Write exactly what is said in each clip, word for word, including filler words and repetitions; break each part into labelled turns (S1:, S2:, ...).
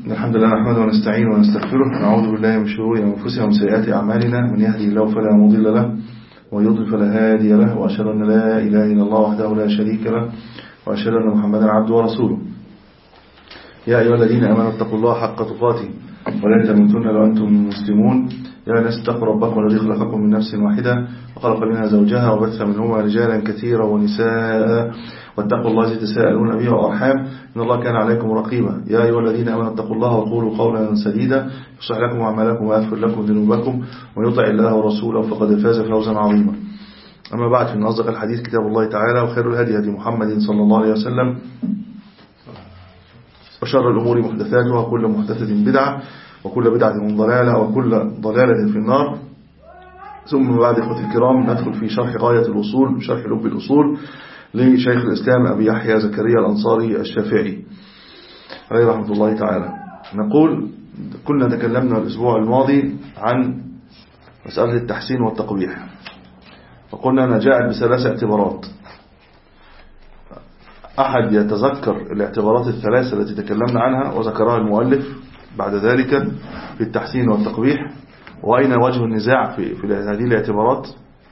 S1: الحمد لله نحمده ونستعينه ونستغفره ونعوذ بالله من شرور أنفسنا ومن سيئات أعمالنا. من يهدي الله فلا مضل له ومن يضلل فلا هادي له، وأشهد أن لا إله إلا الله وحده لا شريك له، وأشهد أن محمدا عبده ورسوله. يا أيها الذين آمنوا اتقوا الله حق تقاته ولا تموتن إلا وأنتم مسلمون. يا ناس اتقوا ربكم الذي خلقكم من نفس واحدة وخلق منها زوجها وبث منهما رجالا كثيرا ونساء، واتقوا الله الذي تساءلون به والأرحام إن الله كان عليكم رقيبا. يا أيها الذين آمنوا اتقوا الله وقولوا قولا سديدا يصلح لكم أعمالكم ويغفر لكم ذنوبكم، ومن يطع الله ورسوله فقد فاز فوزا عظيما. أما بعد، فإن أصدق الحديث كتاب الله تعالى، وخير الهدي هدي محمد صلى الله عليه وسلم، وشر الأمور محدثاتها، وكل محدثة بدعة، وكل بدعة ضلالة، وكل ضلالة في النار. ثم بعد إخوتي الكرام، ندخل في شرح غاية الوصول، شرح لب الأصول لشيخ الإسلام أبي يحيى زكريا الأنصاري الشافعي عليه رحمة الله تعالى. نقول كنا تكلمنا الأسبوع الماضي عن مسألة التحسين والتقبيح، وقلنا أنها جاءت بثلاث اعتبارات. أحد يتذكر الاعتبارات الثلاثة التي تكلمنا عنها وذكرها المؤلف بعد ذلك في التحسين والتقبيح، وأين وجه النزاع في, في هذه الاعتبارات؟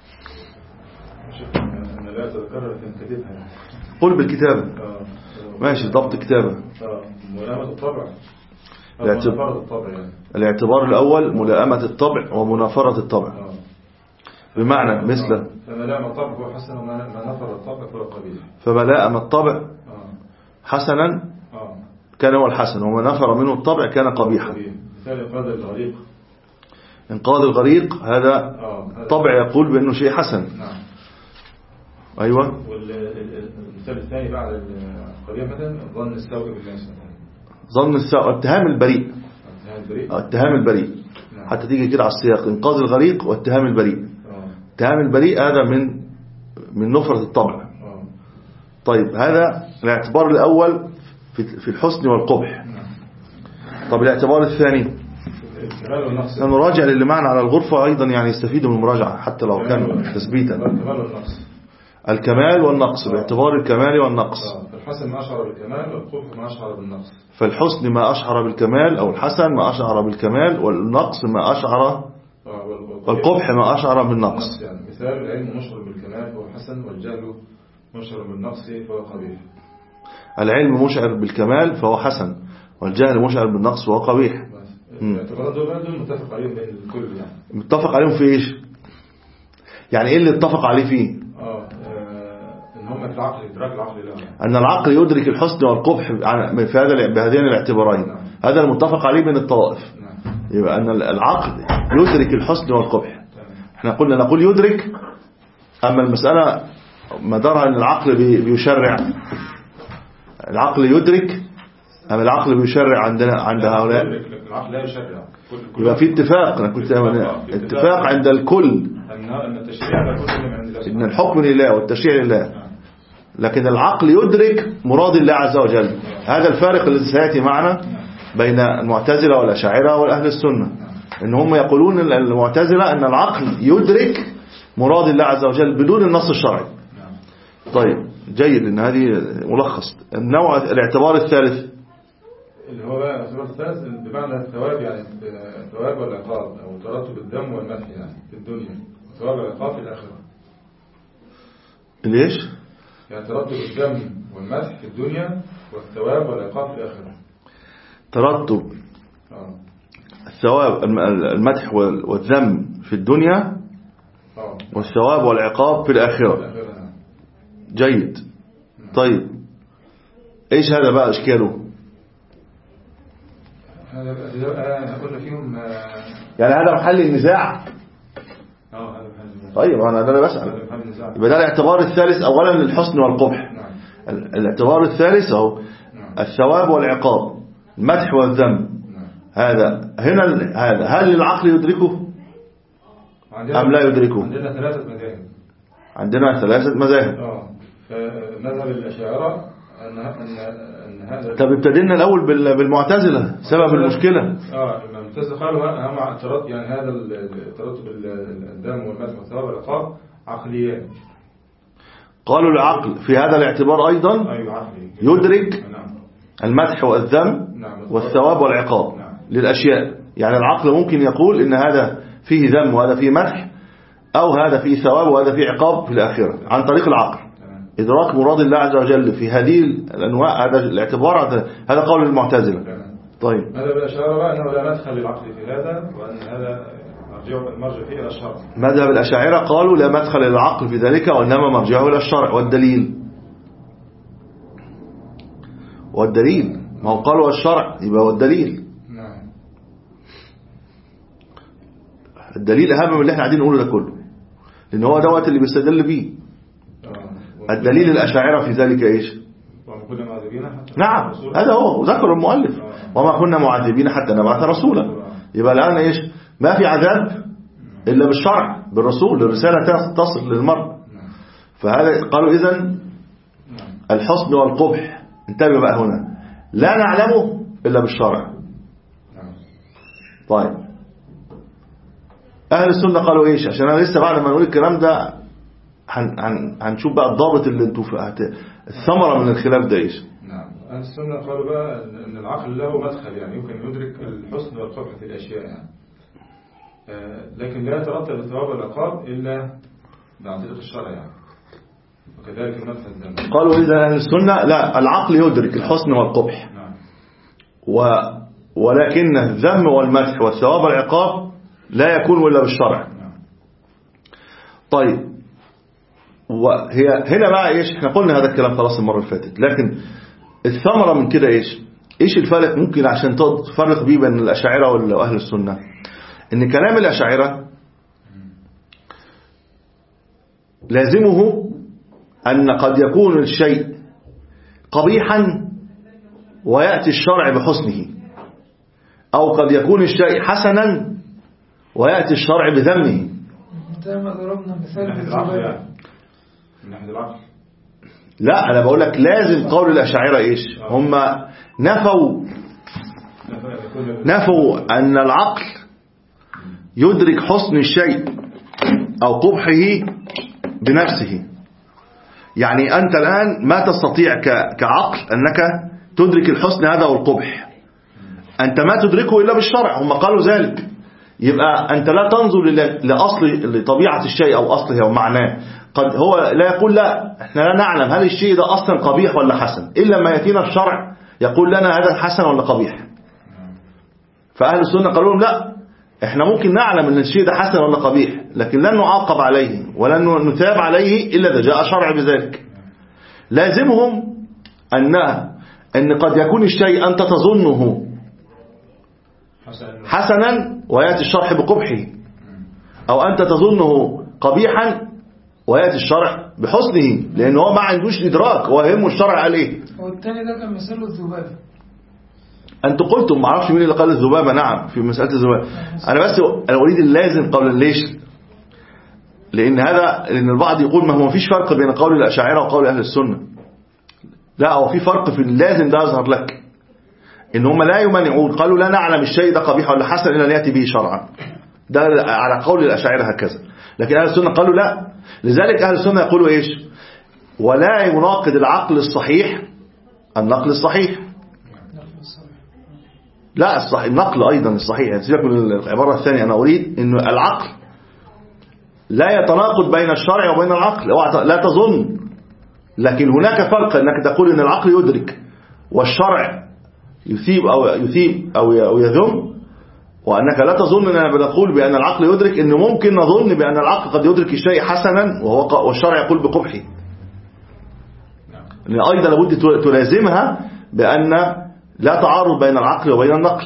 S2: أنا لا أتذكرها لكن كتبها.
S1: قل بالكتابة. ماشي، ضبط كتابة.
S2: ملائمة الطبع.
S1: الاعتبار,
S2: الطبع يعني.
S1: الاعتبار الأول ملائمة الطبع ومنافرة الطبع. آه. بمعنى مثل
S2: فملائم الطبع هو حسن، وما نفر الطبع هو قبيح.
S1: فملائم الطبع حسنا كان هو الحسن، وما نفر منه الطبع كان قبيحا.
S2: مثال إنقاذ الغريق.
S1: إنقاذ الغريق هذا طبع يقول بأنه شيء حسن.
S2: نعم.
S1: أيوة.
S2: والمثال الثاني بعد القبيح مثلا ظن السوء بالناس.
S1: ظن السوء، اتهام البريء. اتهام البريء. نعم. حتى تيجي كده على السياق، إنقاذ الغريق واتهام البريء. اتهام البريء هذا من من نفرة الطبع. أوه. طيب، هذا الاعتبار الأول في الحسن والقبح. طب الاعتبار الثاني نراجع للي معنا على الغرفة أيضا، يعني يستفيدوا من المراجعة حتى لو كان تثبيتا. الكمال والنقص، باعتبار الكمال والنقص.
S2: فالحسن ما أشعر بالكمال، والقبح ما أشعر بالنقص.
S1: فالحسن ما أشعر بالكمال، أو الحسن ما أشعر بالكمال، والنقص ما أشعر، والقبح ما أشعر بالنقص.
S2: يعني مثال العلم مشعر بالكمال فهو حسن، والجهل مشعر بالنقص فهو قبيح.
S1: العلم مشعر بالكمال فهو حسن، والجهل مشعر بالنقص فهو قبيح.
S2: الاعتبارات دول متفق عليهم بين الكل يعني.
S1: متفق عليهم في ايش؟ يعني ايه اللي اتفق عليه فيه؟
S2: اه ان هم في العقل، ادراك العقل له،
S1: ان العقل يدرك الحسن والقبح في هذا بهذين الاعتبارين. نعم. هذا المتفق عليه بين الطوائف. نعم. يبقى ان العقل يدرك الحسن والقبح. نعم. احنا قلنا نقول يدرك، اما المسألة مدارها ان العقل بيشرع. العقل يدرك أما العقل بيشرع عندنا عند هؤلاء.
S2: العقل لا يشرع.
S1: يبقى في اتفاق، أنا كنت اتفاق عند الكل إن الحكم لله والتشريع لله، لكن العقل يدرك مراد الله عز وجل. هذا الفارق الذي سيأتي معنا بين المعتزلة والأشاعرة والأهل السنة، إن هم يقولون المعتزلة أن العقل يدرك مراد الله عز وجل بدون النص الشرعي. طيب، جيد، إن هذه ملخص النوع. الاعتبار الثالث
S2: اللي هو بقى الاعتبار الثالث بمعنى الثواب، يعني الثواب والعقاب، أو ترتب الدم والمدح يعني في الدنيا، الثواب والعقاب في الآخرة.
S1: ليش؟
S2: يعني ترتب الدم والمدح في الدنيا، والثواب والعقاب في الآخرة. ترتب
S1: آه. الثواب المدح والذم في الدنيا، آه. والثواب والعقاب في الآخرة. جيد. طيب، ايش هذا بقى اشكاله؟
S2: هذا قلنا فيهم
S1: يعني هذا محل النزاع.
S2: اه هذا محل النزاع.
S1: طيب، انا ده بسأل. يبقى ده الاعتبار الثالث اولا للحسن والقبح. نعم. الاعتبار الثالث اهو. نعم. الثواب والعقاب، المدح والذم. نعم. هذا هنا هذا هل العقل يدركه ام لا يدركه؟
S2: عندنا ثلاثة مذاهب.
S1: عندنا ثلاثة مذاهب.
S2: اه فمذهب الأشاعرة أن أن هذا.
S1: طب ابتدينا الأول بالمعتزلة، سبب المشكلة.
S2: اه المعتزلة قالوا هم اعتراض، يعني هذا الترتب الدم والمدح والثواب والعقاب عقليات.
S1: قالوا العقل في هذا الاعتبار أيضا
S2: أيوة عقلي.
S1: يدرك المدح والذم والثواب والعقاب للأشياء. يعني العقل ممكن يقول إن هذا فيه ذم وهذا فيه مدح، أو هذا فيه ثواب وهذا فيه عقاب في الآخرة، عن طريق العقل إدراك مراد الله عز وجل في هذه الأنواع. هذا الاعتبار، هذا قول المعتزلة. طيب
S2: هذا بالأشاعرة بقى أنه لا مدخل للعقل في هذا، وأن هذا مرجع فيه إلى الشرع.
S1: مذهب الأشاعرة قالوا لا مدخل للعقل في ذلك، وإنما مرجعه إلى الشرع. والدليل والدليل ما هو قالوا الشرع يبقى والدليل.
S2: نعم.
S1: الدليل أهم من اللي احنا قاعدين نقوله ده كله، لأن هو دوت اللي بيستدل بيه. الدليل الأشاعرة في ذلك إيش؟ نعم هذا هو ذكر المؤلف، وما كنا معذبين حتى نبعث رسولا. يبقى الآن إيش؟ ما في عذاب إلا بالشرع بالرسول، الرسالة تصل للمرء. فهذا قالوا إذن الحسن والقبح انتبه بقى هنا لا نعلمه إلا بالشرع. طيب أهل السنة قالوا إيش؟ عشان أنا لسه بعد ما نقول الكلام ده هنشوف بقى الضابط اللي انتوا الثمرة من الخلاف ده إيش؟
S2: نعم. أهل السنة قالوا بقى أن العقل له مدخل، يعني يمكن يدرك الحسن والقبح في الأشياء يعني. لكن لا يترتب الثواب والعقاب إلا عن طريق الشرع يعني. وكذلك المدخل الذم.
S1: قالوا إذا أهل السنة لا، العقل يدرك الحسن والقبح.
S2: نعم.
S1: و ولكن الذم والمدح والثواب والعقاب لا يكون إلا بالشرع.
S2: نعم.
S1: طيب وهي هنا بقى إيش؟ احنا قلنا هذا الكلام خلاص المرة اللي فاتت، لكن الثمرة من كده إيش؟ إيش الفرق ممكن عشان تفرق بيه بين الأشاعرة وأهل السنة؟ إن كلام الأشاعرة لازمه أن قد يكون الشيء قبيحا ويأتي الشرع بحسنه، أو قد يكون الشيء حسنا ويأتي الشرع بذمه.
S3: زي ما ضربنا مثال
S2: بالذبابة من ناحية العقل.
S1: لا أنا بقول لك لازم قول الأشاعرة إيش؟ هم نفوا نفوا أن العقل يدرك حسن الشيء أو قبحه بنفسه. يعني أنت الآن ما تستطيع كعقل أنك تدرك الحسن هذا والقبح، أنت ما تدركه إلا بالشرع. هم قالوا ذلك. يبقى أنت لا تنظر لأصل لطبيعة الشيء أو أصله أو معناه. قد هو لا يقول لا احنا لا نعلم هل الشيء ده أصلا قبيح ولا حسن إلا ما يأتينا الشرع يقول لنا هذا حسن ولا قبيح. فأهل السنة قالوا لهم لا، احنا ممكن نعلم ان الشيء ده حسن ولا قبيح، لكن لن نعاقب عليه ولن نتاب عليه إلا إذا جاء شرع بذلك. لازمهم أن أن قد يكون الشيء أنت تظنه حسنا ويأتي الشرع بقبحه، أو أنت تظنه قبيحا ويأتي الشرع بحسنه، لأنه هو ما عندوش إدراك، هو يهمه الشرع عليه.
S3: والتاني ده كان مثال الذبابة.
S1: أنتم قلتم ما اعرفش مين اللي قال الذبابة. نعم في مسألة الذبابة. أنا بس أنا أريد اللازم قولا. ليش؟ لأن هذا لأن البعض يقول ما هو ما فيش فرق بين قول الأشاعرة وقول أهل السنة. لا، هو في فرق في اللازم ده أظهر لك إن هم لا يمانعون، قالوا لا نعلم الشيء ده قبيح ولا حسن إلا نأتي به شرعا. ده على قول الأشاعرة هكذا. لكن أهل السنة قالوا لا. لذلك أهل السنة يقولوا إيش؟ ولا يناقض العقل الصحيح النقل الصحيح. لا الصحيح النقل أيضا الصحيح. سيبك من العبارة الثانية. أنا أريد إن العقل لا يتناقض بين الشرع وبين العقل، لا تظن. لكن هناك فرق أنك تقول إن العقل يدرك والشرع يثيب أو يثيب أو يذم، وأنك لا تظن أننا بنقول بأن العقل يدرك، إنه ممكن نظن بأن العقل قد يدرك الشيء حسنا وهو والشرع يقول بقبحه. لأن أيضا لابد تلازمها بأن لا تعارض بين العقل وبين النقل.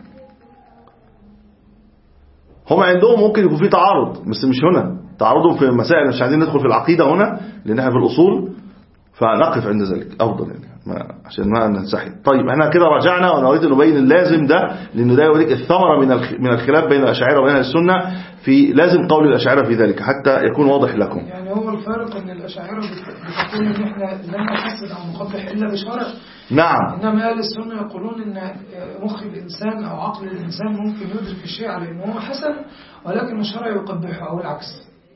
S1: هم عندهم ممكن يكون في تعارض بس مش هنا، تعارضهم في مسائل مش عايزين ندخل في العقيدة هنا لأن احنا في الأصول، فنقف عند ذلك أفضل يعني ما عشان ما ننسحب. طيب احنا كده رجعنا ونريد أن نبين اللازم ده، لأنه ده يوريك الثمرة من من الخلاف بين الأشاعرة وبين السنة في لازم قول الأشاعرة في ذلك حتى يكون واضح لكم.
S3: يعني هو الفرق أن الأشاعرة بتقول إن احنا لن نحسن أو نقبح إلا بشرع.
S1: نعم.
S3: إنما أهل السنة يقولون إن مخ الإنسان أو عقل الإنسان ممكن يدرك الشيء على إنه هو حسن ولكن الشرع يقبحه أو العكس.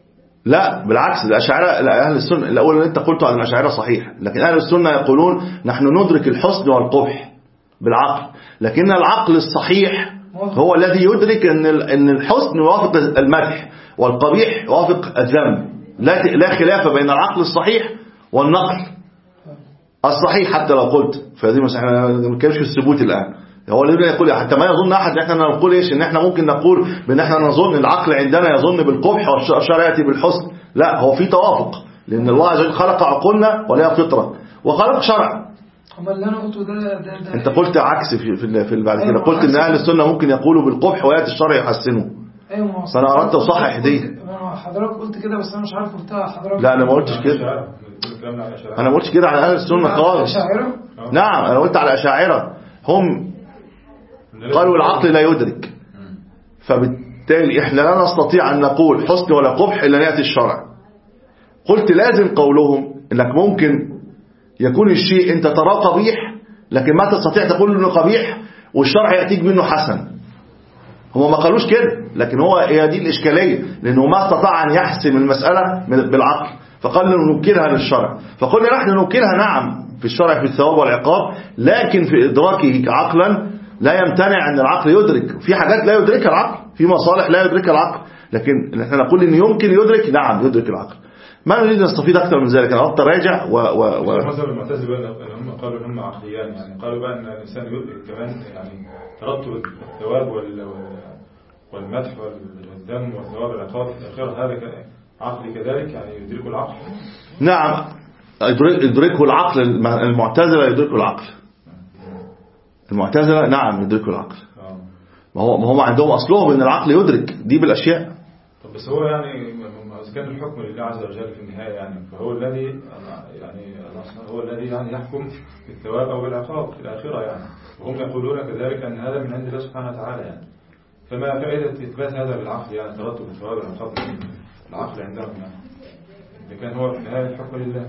S1: لا بالعكس، الأشاعرة أهل السنة الأول اللي أنت قلته عن الأشاعرة صحيح، لكن أهل السنة يقولون نحن ندرك الحسن والقبح بالعقل، لكن العقل الصحيح هو الذي يدرك أن أن الحسن يوافق المدح والقبيح يوافق الذم. لا لا خلاف بين العقل الصحيح والنقل الصحيح. حتى لو قلت فهذه مسألة ما بنتكلمش في الثبوت الآن، هو اللي يقول حتى ما يظن أحد احنا نقول ايش ان احنا ممكن نقول بان احنا نظن العقل عندنا يظن بالقبح والشرع يأتي بالحسن. لا، هو في توافق، لان الله عز وجل خلق عقولنا ولها فطرة وخلق شرع.
S3: اما اللي انا قلته ده, ده, ده
S1: انت قلت عكس في في, في بعد كده قلت ان اهل السنة ممكن يقولوا بالقبح ويأتي الشرع يحسنه.
S3: ايوه
S1: فانا اردت اصحح دي.
S3: حضرتك قلت كده بس انا مش عارف قلتها حضرتك.
S1: لا انا ما قلتش كده، انا ما قلتش كده على اهل السنة خالص. نعم انا قلت على الاشاعرة، هم قالوا العقل لا يدرك، فبالتالي احنا لا نستطيع ان نقول حسن ولا قبح الا يأتي الشرع. قلت لازم قولهم انك ممكن يكون الشيء انت تراه قبيح لكن ما تستطيع تقول انه قبيح والشرع يأتيك منه حسن. هم ما قالوش كده، لكن هو هي دي الاشكاليه، لانه ما استطاع ان يحسم المساله بالعقل، فقال ننكرها للشرع. فقلنا نحن ننكرها نعم في الشرع في الثواب والعقاب، لكن في ادراكه عقلا لا يمتنع ان العقل يدرك في حاجات لا يدركها العقل، في مصالح لا يدركها العقل، لكن احنا نقول ان يمكن يدرك، نعم يدرك العقل. ما نريد نستفيد اكثر من ذلك. انا اردت اراجع و و و
S2: مثلا المعتزله هم قالوا هم عقليان، يعني قالوا بقى ان الانسان يدرك كمان يعني ترتب الثواب وال والمدح والذم والثواب والعقاب في الاخره، هذا عقلي كذلك يعني يدركه العقل.
S1: نعم يدركه العقل. المعتزله يدركه العقل، المعتزله نعم يدركه العقل. ما هو ما هم عندهم اصلهم ان العقل يدرك دي بالاشياء.
S2: طب بس هو يعني اذا كان الحكم لله عز وجل في النهايه يعني، فهو الذي يعني هو الذي يعني يحكم بالثواب او بالعقاب في الاخره يعني، وهم يقولون كذلك ان هذا من عند الله سبحانه وتعالى يعني. فما فائده اثبات هذا بالعقل يعني ترتب الثواب والعقاب العقل عندهم يعني، اذا كان هو في النهايه الحكم لله.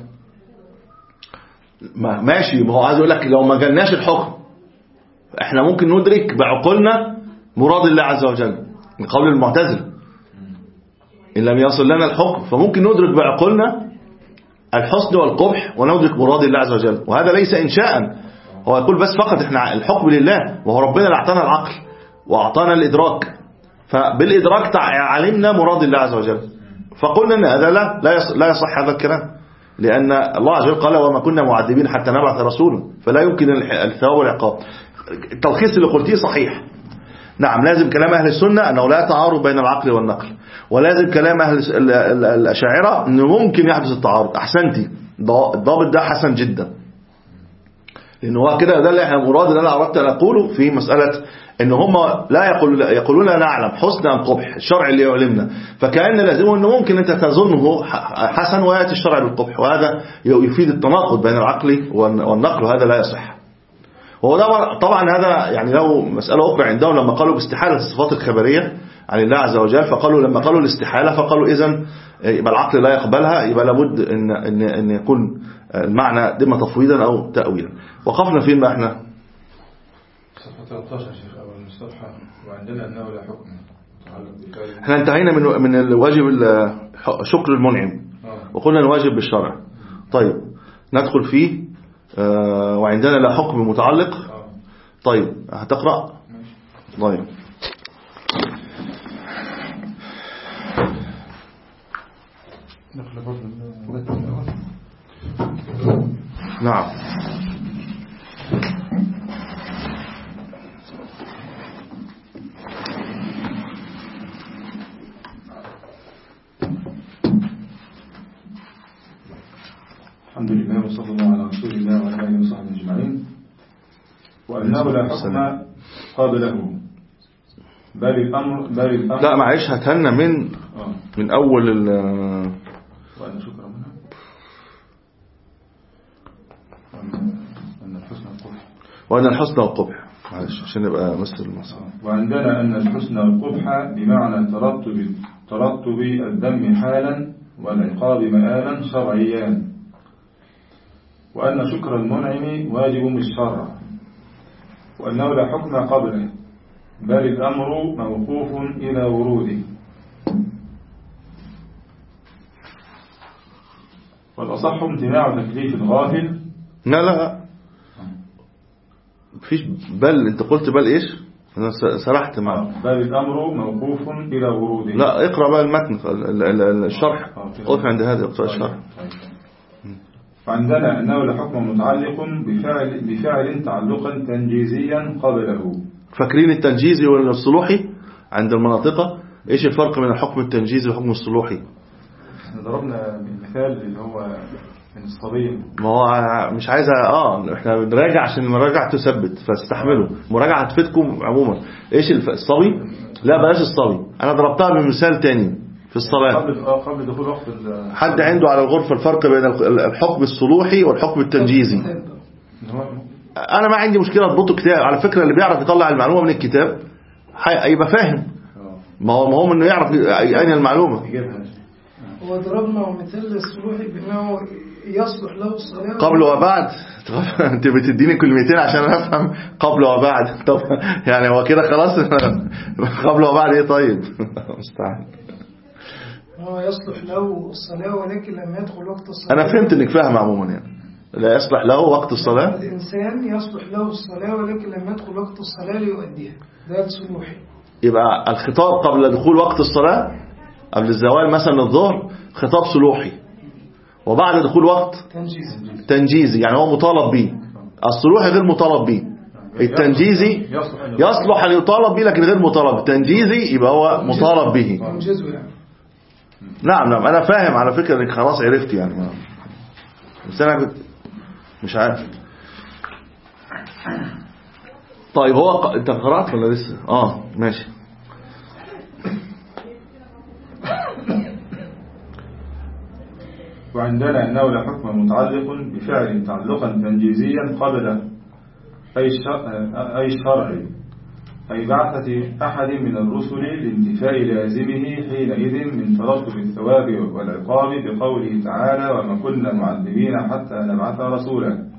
S1: ما ماشي، ما هو عايز يقول لك لو ما جالناش الحكم احنا ممكن ندرك بعقولنا مراد الله عز وجل، من قول المعتزله إن لم يصل لنا الحكم فممكن ندرك بعقولنا الحسن والقبح وندرك مراد الله عز وجل، وهذا ليس إنشاء. هو يقول بس فقط احنا الحكم لله، وهو ربنا اللي أعطانا العقل وأعطانا الإدراك، فبالإدراك علمنا مراد الله عز وجل. فقلنا أن هذا لا لا يصح هذا الكلام، لأن الله عز وجل قال وما كنا معذبين حتى نبعث رسولا، فلا يمكن الثواب والعقاب. التلخيص اللي قلتيه صحيح. نعم لازم كلام أهل السنة أنه لا تعارض بين العقل والنقل، ولازم كلام أهل الأشاعرة أنه ممكن يحدث التعارض. أحسنتي، الضابط ده حسن جدا، لأنه هو كده ده اللي احنا مراد اللي أنا أردت أن أقوله في مسألة أن هم لا يقول يقولون لا نعلم حسن أم قبح، الشرع اللي يعلمنا، فكأن لازمه أنه ممكن أنت تظنه حسن ويأتي الشرع بالقبح، وهذا يفيد التناقض بين العقل والنقل، وهذا لا يصح. وهو طبعا هذا يعني له مسألة أخرى عندهم لما قالوا باستحالة الصفات الخبرية عن الله عز وجل، فقالوا لما قالوا الاستحالة فقالوا إذن يبقى العقل لا يقبلها، يبقى لابد إن, إن, إن يكون المعنى إما تفويضا أو تأويلا. وقفنا فين بقى احنا؟
S2: صفحة ثلاثة عشر شيخ أول الصفحة، وعندنا أنه لا حكم.
S1: احنا انتهينا من من الواجب شكر المنعم وقلنا الواجب بالشرع. طيب ندخل فيه آه وعندنا لا حكم متعلق. طيب هتقرأ؟ طيب نعم
S2: الحمد لله وصلى الله على رسول الله وعلى آله وصحبه أجمعين. وأنه لا حكم قابله بل الأمر بل الأمر
S1: لا معلش هتهنى من آه. من أول ال
S2: وأن شكرا منها وأن الحسن والقبح
S1: وأن الحسن والقبح معلش عشان نبقى مثل المصر.
S2: وعندنا أن الحسن والقبح بمعنى ترتب ترتب الذم حالا والعقاب مآلا شرعيان، وأن شكر المنعم واجب بالشرع، وأنه لا حكم قبله بل الأمر موقوف إلى وروده. والأصح امتناع تكليف غافل.
S1: لا لا مفيش بل. انت قلت بل ايش؟ انا سرحت معه.
S2: بل الأمر موقوف إلى وروده.
S1: لا اقرأ بقى المتن الشرح. قف عند هذا اقرأ الشرح.
S2: فعندنا أنه لحكم متعلق بفعل, بفعل تعلقا تنجيزيا قبله.
S1: فاكرين التنجيزي والصلوحي عند المناطقة؟ ايش الفرق بين الحكم التنجيزي والحكم الصلوحي؟
S2: احنا ضربنا بالمثال اللي هو من الصبي.
S1: ما هو مش عايز اه احنا بنراجع عشان المراجعة تثبت، فاستحملوا مراجعة هتفيدكم عموما. ايش الصبي؟ لا بلاش الصبي، انا ضربتها بمثال تاني في الصلاة
S2: قبل قبل دخول وقت.
S1: حد عنده على الغرفة الفرق بين الحكم الصلوحي والحكم التنجيزي؟ انا ما عندي مشكلة اضبطه كتاب على فكرة. اللي بيعرف يطلع المعلومة من الكتاب هيبقى فاهم. ما هو ما هو انه يعرف اين المعلومة.
S3: هو ضربنا مثال الصلوحي بانه يصلح له الصلاة
S1: قبل وبعد. انت بتديني كلمتين عشان افهم قبل وبعد. طب يعني هو كده خلاص. قبل وبعد ايه؟ طيب مستعان.
S3: هو يصلح له الصلاة ولكن لما يدخل وقت الصلاة.
S1: انا فهمت انك فاهم عموما يعني. لا يصلح له وقت الصلاة.
S3: الانسان يصلح له الصلاة ولكن لما يدخل وقت الصلاة ليؤديها. ده الصلوحي.
S1: يبقى الخطاب قبل دخول وقت الصلاة، قبل الزوال مثلا الظهر، خطاب صلوحي. وبعد دخول وقت
S3: تنجيزي.
S1: تنجيزي يعني هو مطالب به. الصلوحي غير مطالب به. التنجيزي يصلح أن يطالب به لكن غير مطالب. التنجيزي يبقى هو مطالب به. نعم نعم أنا فاهم على فكرة انك خلاص عرفت يعني. بس أنا مش عارف. طيب هو انت قرأت ولا لسه؟ اه ماشي.
S2: وعندنا أنه لحكم متعلق بفعل تعلقا تنجيزيا قبل أي شرع أي بعثة أحد من الرسل لانتفاء لازمه حينئذ من ترتب الثواب والعقاب بقوله تعالى وما كنا معذبين حتى نبعث رسولا.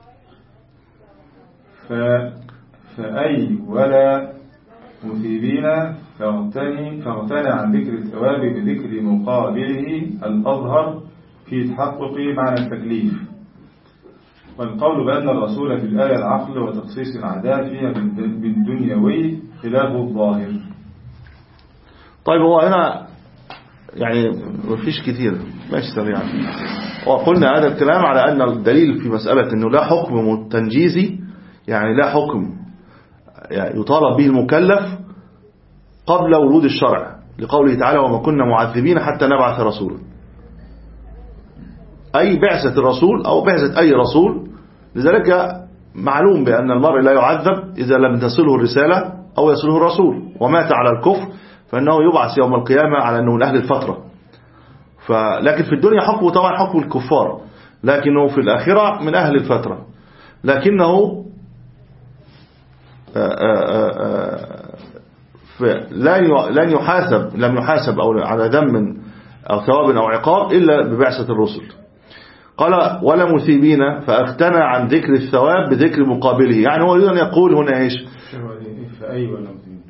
S2: ف... فأي ولا مثيبين فاغتني, فاغتنى عن ذكر الثواب بذكر مقابله الأظهر في تحقق معنى التكليف. والقول بأن الرسول في الآية العقل وتخصيص الأعداء فيها بالدنيوي خلاف الظاهر.
S1: طيب هو هنا يعني مفيش كتير ماشي سريعا. وقلنا هذا الكلام على أن الدليل في مسألة أنه لا حكم تنجيزي يعني لا حكم يعني يطالب به المكلف قبل ورود الشرع لقوله تعالى وما كنا معذبين حتى نبعث رسولا. أي بعثة الرسول أو بعثة أي رسول. لذلك معلوم بأن المرء لا يعذب إذا لم تصله الرسالة أو يصله الرسول. ومات على الكفر فإنه يبعث يوم القيامة على أنه من أهل الفترة. لكن في الدنيا حكمه طبعا حكم الكفار لكنه في الآخرة من أهل الفترة. لكنه لن يحاسب لم يحاسب أو على ذنب أو ثواب أو عقاب إلا ببعثة الرسل. قال ولا مثيبين فاغتنى عن ذكر الثواب بذكر مقابله. يعني هو يريد أن يقول هنا إيش
S2: فأي ولا مثيبين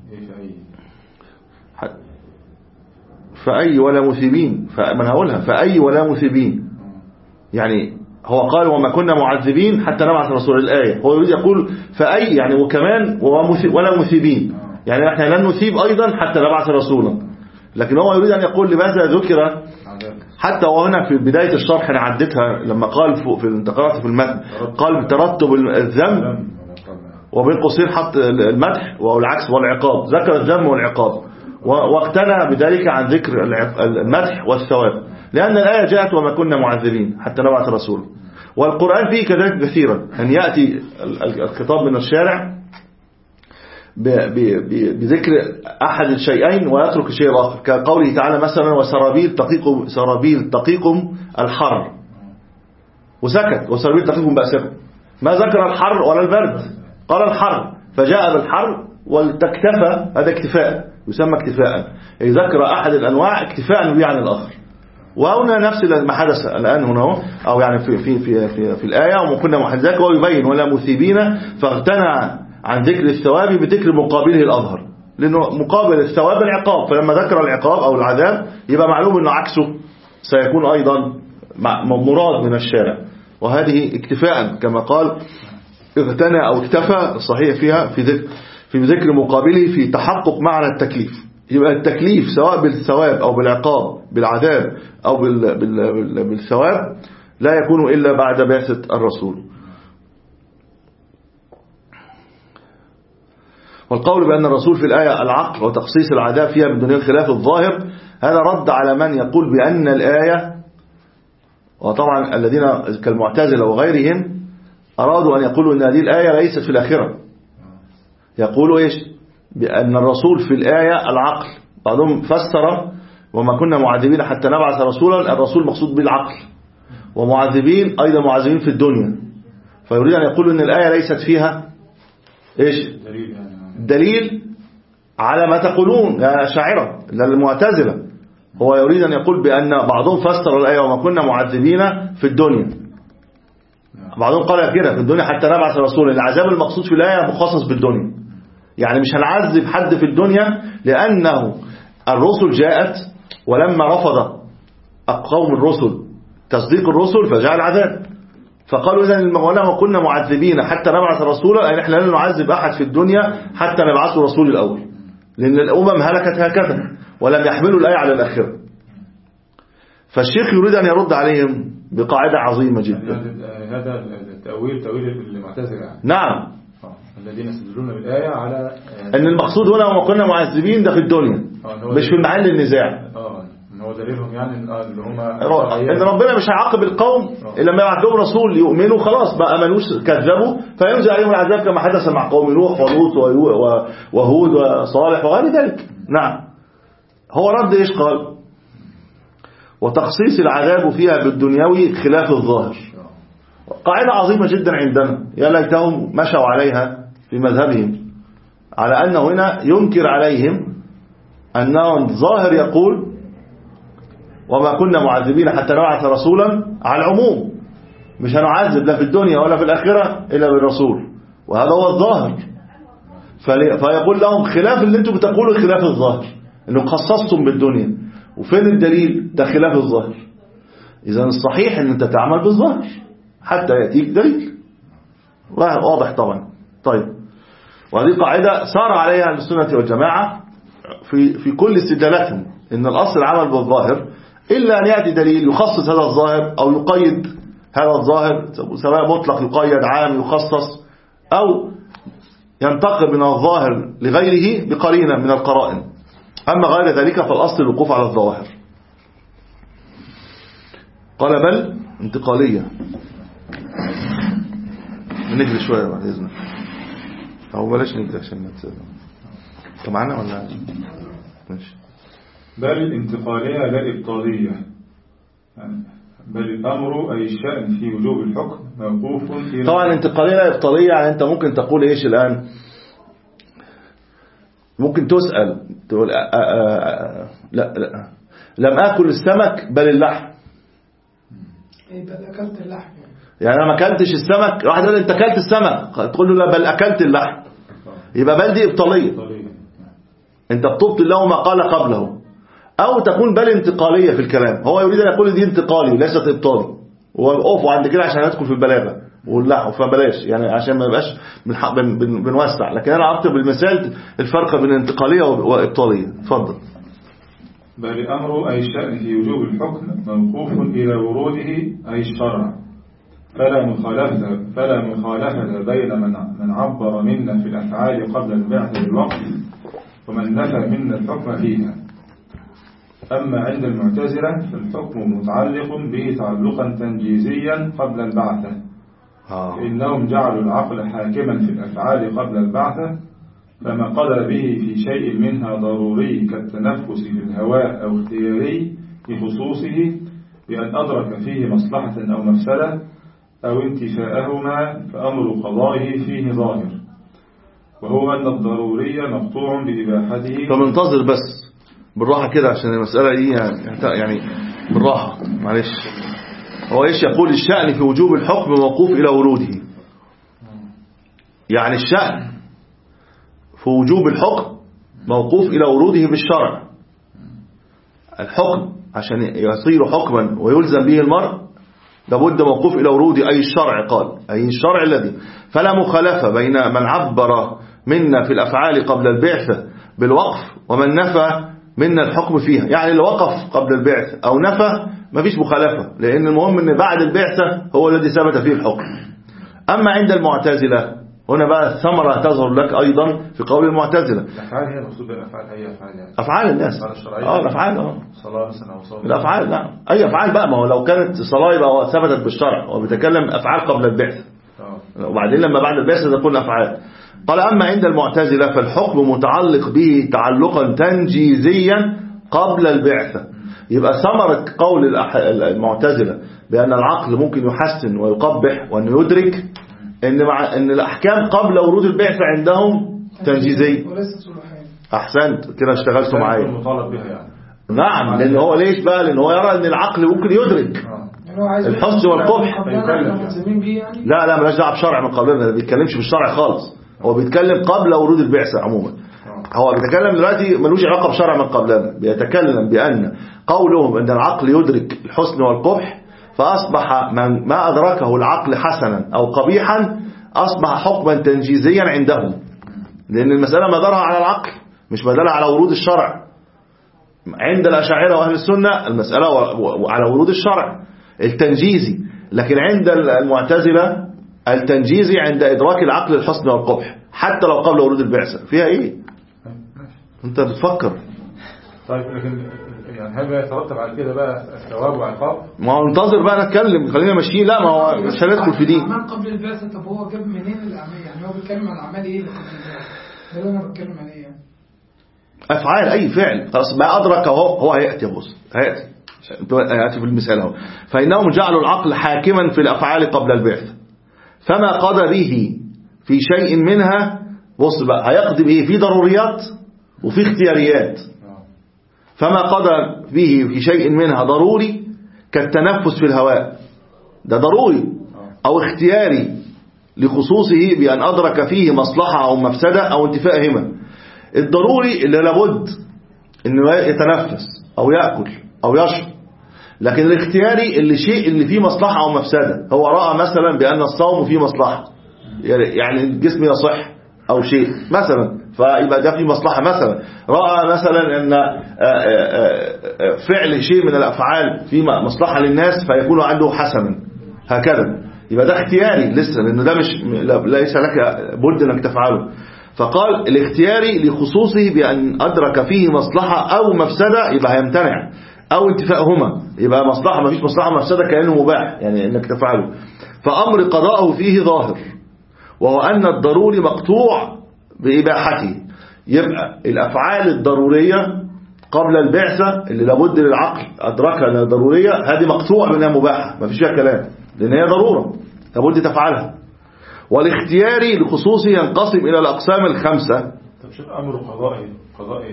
S1: فأي ولا مثيبين فمن هقولها فأي ولا مثيبين يعني هو قال وما كنا معذبين حتى نبعث رسول. الآية هو يريد يقول فأي يعني وكمان ولا مثيبين يعني احنا لن نثيب أيضا حتى نبعث رسولا. لكن هو يريد أن يقول لماذا ذكر حتى وهنا في بداية الشرح أنا عدتها لما قال في الانتقالات في المتن قال بترتب الذنب وبين قوسين حط المدح والعكس والعقاب. ذكر الذنب والعقاب واقتنى بذلك عن ذكر المدح والثواب لأن الآية جاءت وما كنا معذبين حتى نبعث رسول. والقرآن فيه كذلك كثيرا أن يأتي الخطاب من الشارع بذكر أحد الشيئين ويترك الشيء الآخر كقوله تعالى مثلا وسرابيل تقيكم سرابيل تقيكم الحر وسكت وسرابيل تقيكم بأسكم. ما ذكر الحر ولا البرد قال الحر فجاء بالحر والتكتفى. هذا اكتفاء يسمى اكتفاء. ذكر أحد الأنواع اكتفاء به عن الآخر. وهنا نفس ما حدث الآن هنا أو يعني في في في في, في الآية وما كنا محذاك ويبين ولا مثيبين فاغتنى عن ذكر الثواب بذكر مقابله الأظهر لأنه مقابل الثواب العقاب. فلما ذكر العقاب أو العذاب يبقى معلوم أنه عكسه سيكون أيضا مراد من الشارع، وهذه اكتفاء كما قال اغتنى أو اكتفى الصحيح فيها في ذكر في ذكر مقابله في تحقق معنى التكليف. يبقى التكليف سواء بالثواب أو بالعقاب، بالعذاب أو بالثواب، لا يكون إلا بعد بعثة الرسول. والقول بأن الرسول في الآية العقل وتخصيص العذاب فيها بدون الخلاف الظاهر، هذا رد على من يقول بأن الآية، وطبعا الذين كالمعتزلة وغيرهم أرادوا أن يقولوا أن هذه الآية ليست في الآخرة. يقولوا إيش؟ بأن الرسول في الآية العقل. بعضهم فسر وما كنا معذبين حتى نبعث رسولا، الرسول مقصود بالعقل، ومعذبين أيضا معذبين في الدنيا. فيريد أن يقولوا أن الآية ليست فيها إيش؟ دليل على ما تقولون يا شاعرة للمعتزلة. هو يريد أن يقول بأن بعضهم فسر الآية وما كنا معذبين في الدنيا، بعضهم قال كده في الدنيا حتى نبعث رسولا. العذاب المقصود في الآية مخصص بالدنيا، يعني مش هنعذب حد في الدنيا لأنه الرسل جاءت ولما رفض قوم الرسل تصديق الرسل فجاء العذاب. فقالوا إذن المغنى وكنا معذبين حتى نبعث رسولا، يعني احنا لن نعذب أحد في الدنيا حتى نبعث رسول الأول، لأن الأمم هلكت هكذا ولم يحملوا الآية على الآخرة. فالشيخ يريد أن يرد عليهم بقاعدة عظيمة جدا.
S2: هذا التأويل تأويل المعتزلة.
S1: نعم،
S2: الذين يستدلون بالآية على
S1: أن المقصود هنا وما كنا معذبين ده في الدنيا مش في محل النزاع.
S2: اه ان هو دليلهم يعني اللي هم
S1: ان ربنا مش هيعاقب القوم الا لما يبعث لهم رسول يؤمنوا، خلاص ما امنوش كذبوا فينزل عليهم العذاب كما حدث مع قوم نوح ولوط وهود وصالح وغير ذلك. نعم، هو رد ايش قال؟ وتخصيص العذاب فيها بالدنيوي خلاف الظاهر. قاعدة عظيمة جدا عندنا، يا ليتهم مشوا عليها في مذهبهم، على أنه هنا ينكر عليهم أنه الظاهر يقول وما كنا معذبين حتى نبعث رسولا على العموم، مش هنعذب لا في الدنيا ولا في الآخرة إلا بالرسول، وهذا هو الظاهر. فيقول لهم خلاف اللي انتم بتقولوا خلاف الظاهر، انه خصصتم بالدنيا، وفين الدليل؟ ده خلاف الظاهر. إذا الصحيح ان انت تعمل بالظاهر حتى يأتيك دليل واضح طبعا. طيب، وهذه قاعدة سار عليها أهل السنة والجماعة في في كل استدلالاتهم، ان الاصل العمل بالظاهر الا ان ياتي دليل يخصص هذا الظاهر او يقيد هذا الظاهر، سواء مطلق يقيد عام يخصص، او ينتقل من الظاهر لغيره بقرينه من القرائن. اما غير ذلك فالاصل الوقوف على الظواهر. قال بل انتقاليه. نجري شويه بعد اذنك، او بلاش نجري عشان ما تسال. انت معانا ولا ماشي؟
S2: بل انتقالية لا إبطالية، بل الأمر أي الشأن في وجوب الحكم موقوف في.
S1: طبعا انتقالية لا إبطالية، يعني أنت ممكن تقول إيش الآن؟ ممكن تسأل تقول آآ آآ لا لا لم أكل السمك بل اللحم.
S3: بل أكلت اللحم،
S1: يعني أنا ما أكلتش السمك، واحد يقول أنت أكلت السمك تقول له لا بل أكلت اللحم، يبقى بل دي إبطالية، أنت بتبطل له ما قال قبله. أو تكون بل انتقالية في الكلام، هو يريد أن يقول دي انتقالي وليست إبطالي، وقفوا عند كده عشان ندخل في البلاغة واللحو، فبلاش يعني عشان ما يبقاش بن بن بنوسع. لكن أنا عرفت بالمثال الفرق بين انتقالية وإبطالية. اتفضل.
S2: بل الأمر أي الشأن في وجوب الحكم موقوف إلى وروده أي الشرع، فلا مخالفة فلا مخالفة بين من من عبر منا في الأفعال قبل البعث بالوقت ومن نفى منا الحكم فيها. أما عند المعتزلة فالحكم متعلق به تعلقا تنجيزيا قبل البعثة، فإنهم جعلوا العقل حاكما في الأفعال قبل البعثة، فما قدر به في شيء منها ضروري كالتنفس في الهواء أو اختياري بخصوصه بأن أدرك فيه مصلحة أو مفسدة أو انتفاءهما فأمر قضائه فيه ظاهر، وهو أن الضروري مقطوع بإباحته.
S1: فمنتظر بس بالراحة كده عشان المسألة دي يعني, يعني بالراحة معلش. هو إيش يقول؟ الشأن في وجوب الحكم موقوف إلى وروده، يعني الشأن في وجوب الحكم موقوف إلى وروده بالشرع. الحكم عشان يصير حكما ويلزم به المرء لابد موقوف إلى ورود أي الشرع، قال أي الشرع الذي، فلا مخالفة بين من عبر منا في الأفعال قبل البعثة بالوقف ومن نفى منا الحكم فيها. يعني اللي وقف قبل البعثة أو نفى ما فيش مخالفة، لأن المهم أن بعد البعثة هو الذي ثبت فيه الحكم. أما عند المعتزلة هنا بقى الثمرة تظهر لك أيضا في قول المعتزلة.
S2: الأفعال هي المقصود بالأفعال أي أفعال يعني؟
S1: أفعال الناس، اه الأفعال اه
S2: صلاة مثلا أو صوم،
S1: الأفعال نعم أي أفعال بقى، ما هو لو كانت صلاة يبقى ثبتت بالشرع، وبيتكلم أفعال قبل البعثة، وبعدين لما بعد البعثة تكون أفعال. قال أما عند المعتزلة فالحكم متعلق به تعلقا تنجيزيا قبل البعثة. يبقى ثمرة قول المعتزلة بأن العقل ممكن يحسن ويقبح وأنه يدرك إن, مع إن الأحكام قبل ورود البعثة عندهم تنجيزية. أحسنت كده اشتغلتوا معايا.
S2: المطالب بها يعني.
S1: نعم، لأن هو ليش بقى؟ لأن هو يرى أن العقل ممكن يدرك الحسن والقبح. لا لا ملاش دعوه بشرع من قبلنا، ما بيتكلمش بالشرع خالص، هو بيتكلم قبل ورود البعثة عموما. هو بيتكلم دلوقتي ملوش علاقة بشرع من قبلنا، بيتكلم بأن قولهم أن العقل يدرك الحسن والقبح، فأصبح من ما أدركه العقل حسنا أو قبيحا أصبح حكما تنجيزيا عندهم، لأن المسألة مدارها على العقل مش مدارها على ورود الشرع. عند الأشاعرة وأهل السنة المسألة على ورود الشرع التنجيزي، لكن عند المعتزلة التنجيزي عند إدراك العقل الحسن والقبح حتى لو قبل ورود البعثة. فيها إيه؟ أنت بتفكر.
S2: طيب لكن يعني هل يترتب على كده بقى ثواب وعقاب؟
S1: ما هو انتظر بقى نتكلم، خلينا ماشيين. لا ما هو مش هندخل في دي.
S3: الأعمال قبل البعثة، طب هو جاب منين الأعمال؟ يعني هو بيتكلم عن أعمال إيه قبل البعثة؟ ده اللي أنا بتكلم عليه يعني.
S1: أفعال أي فعل خلاص ما أدرك هو هو هيأتي يا بص هيأتي هيأتي في المثال اهو. فإنهم جعلوا العقل حاكما في الأفعال قبل البعثة، فما قضى به في شيء منها، بص بقى هيقضي به في ضروريات وفي اختياريات. فما قضى به في شيء منها ضروري كالتنفس في الهواء، ده ضروري، أو اختياري لخصوصه بأن أدرك فيه مصلحة أو مفسدة أو انتفاءهما. الضروري اللي لابد أنه يتنفس أو يأكل أو يشرب، لكن الاختياري اللي شيء اللي فيه مصلحة أو مفسدة، هو رأى مثلا بأن الصوم فيه مصلحة، يعني الجسم يصح أو شيء مثلا، فيبقى ده فيه مصلحة. مثلا رأى مثلا أن فعل شيء من الأفعال فيه مصلحة للناس فيكون عنده حسنا، هكذا يبقى ده اختياري لسه، لأنه ده مش ليس لك بد أنك تفعله. فقال الاختياري لخصوصه بأن أدرك فيه مصلحة أو مفسدة يبقى هيمتنع، أو انتفاءهما يبقى مصلحة ما فيش مصلحة مفسدة كأنه مباح يعني أنك تفعله. فأمر قضاءه فيه ظاهر، وهو أن الضروري مقطوع بإباحته. يبقى الأفعال الضرورية قبل البعثة اللي لابد للعقل أدركها أنها ضرورية، هذه مقطوع منها مباحة ما فيش فيها كلام، لأن هي ضرورة لابد تفعلها. والاختياري لخصوصه ينقسم إلى الأقسام الخمسة.
S2: طب شوف أمر قضائي قضائي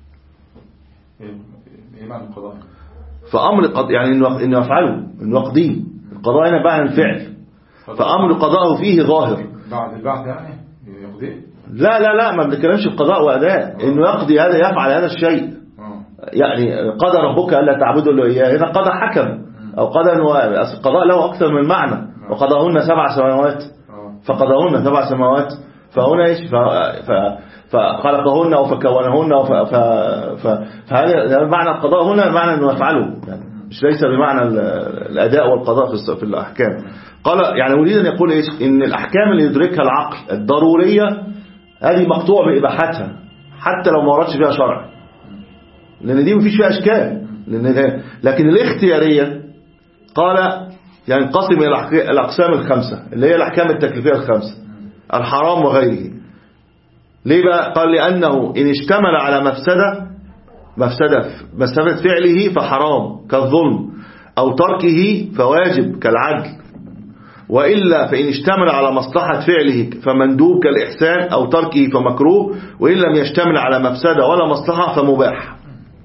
S2: إيه معنى القضاء؟
S1: فأمر قض... يعني إنه إنه يفعله إنه يقضيه. القضاء هنا بقى عن الفعل، فأمر قضاءه فيه ظاهر.
S2: بعد البعث يعني يقضيه؟
S1: لا لا لا ما بنتكلمش بقضاء وأداء، إنه يقضي هذا يفعل هذا الشيء. يعني قضى ربك ألا تعبدوا إلا إياه، هنا قضى حكم أو قضى إنه القضاء له أكثر من معنى. وقضاهن سبع سماوات فقضاهن سبع سماوات، فهنا إيش ف... ف... فخلقهن أو فكونهن ف... ف... ف... فهذا معنى القضاء هنا، معنى أنه يفعله يعني، مش ليس بمعنى الأداء والقضاء في الأحكام. قال يعني أريد أن يقول إيش إن الأحكام اللي يدركها العقل الضرورية هذه مقطوع بإباحتها حتى لو ما وردش فيها شرع، لأن دي مفيش فيها أشكال. لأن لكن الاختيارية قال ينقسم إلى الأقسام الخمسة اللي هي الأحكام التكليفية الخمسة، الحرام وغيره. ليه بقى؟ قال لأنه إن اشتمل على مفسدة مفسدة مفسدة فعله فحرام كالظلم، أو تركه فواجب كالعدل، وإلا فإن اشتمل على مصلحة فعله فمندوب كالإحسان، أو تركه فمكروه، وإن لم يشتمل على مفسدة ولا مصلحة فمباح.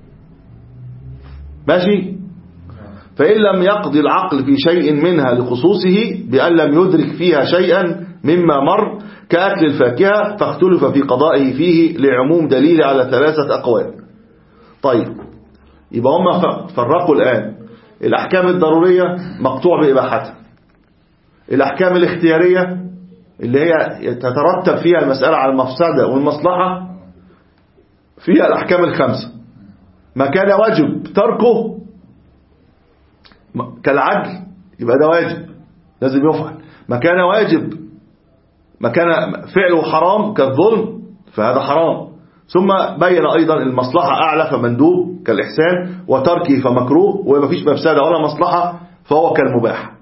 S1: ماشي؟ فإن لم يقضي العقل في شيء منها لخصوصه بأن لم يدرك فيها شيئا مما مر كأكل الفاكهة فاختلف في قضائه فيه لعموم دليل على ثلاثة أقوال. طيب يبقى هم فرقوا الآن الأحكام الضرورية مقطوع بإباحتها. الأحكام الاختيارية اللي هي تترتب فيها المسألة على المفسدة والمصلحة فيها الأحكام الخمسة. ما كان واجب تركه كالعدل يبقى ده واجب لازم يفعل. ما كان واجب ما كان فعله حرام كالظلم فهذا حرام. ثم بين أيضا المصلحة أعلى فمندوب كالإحسان، وتركه فمكروه، وما فيش مفسدة ولا مصلحة فهو كالمباح.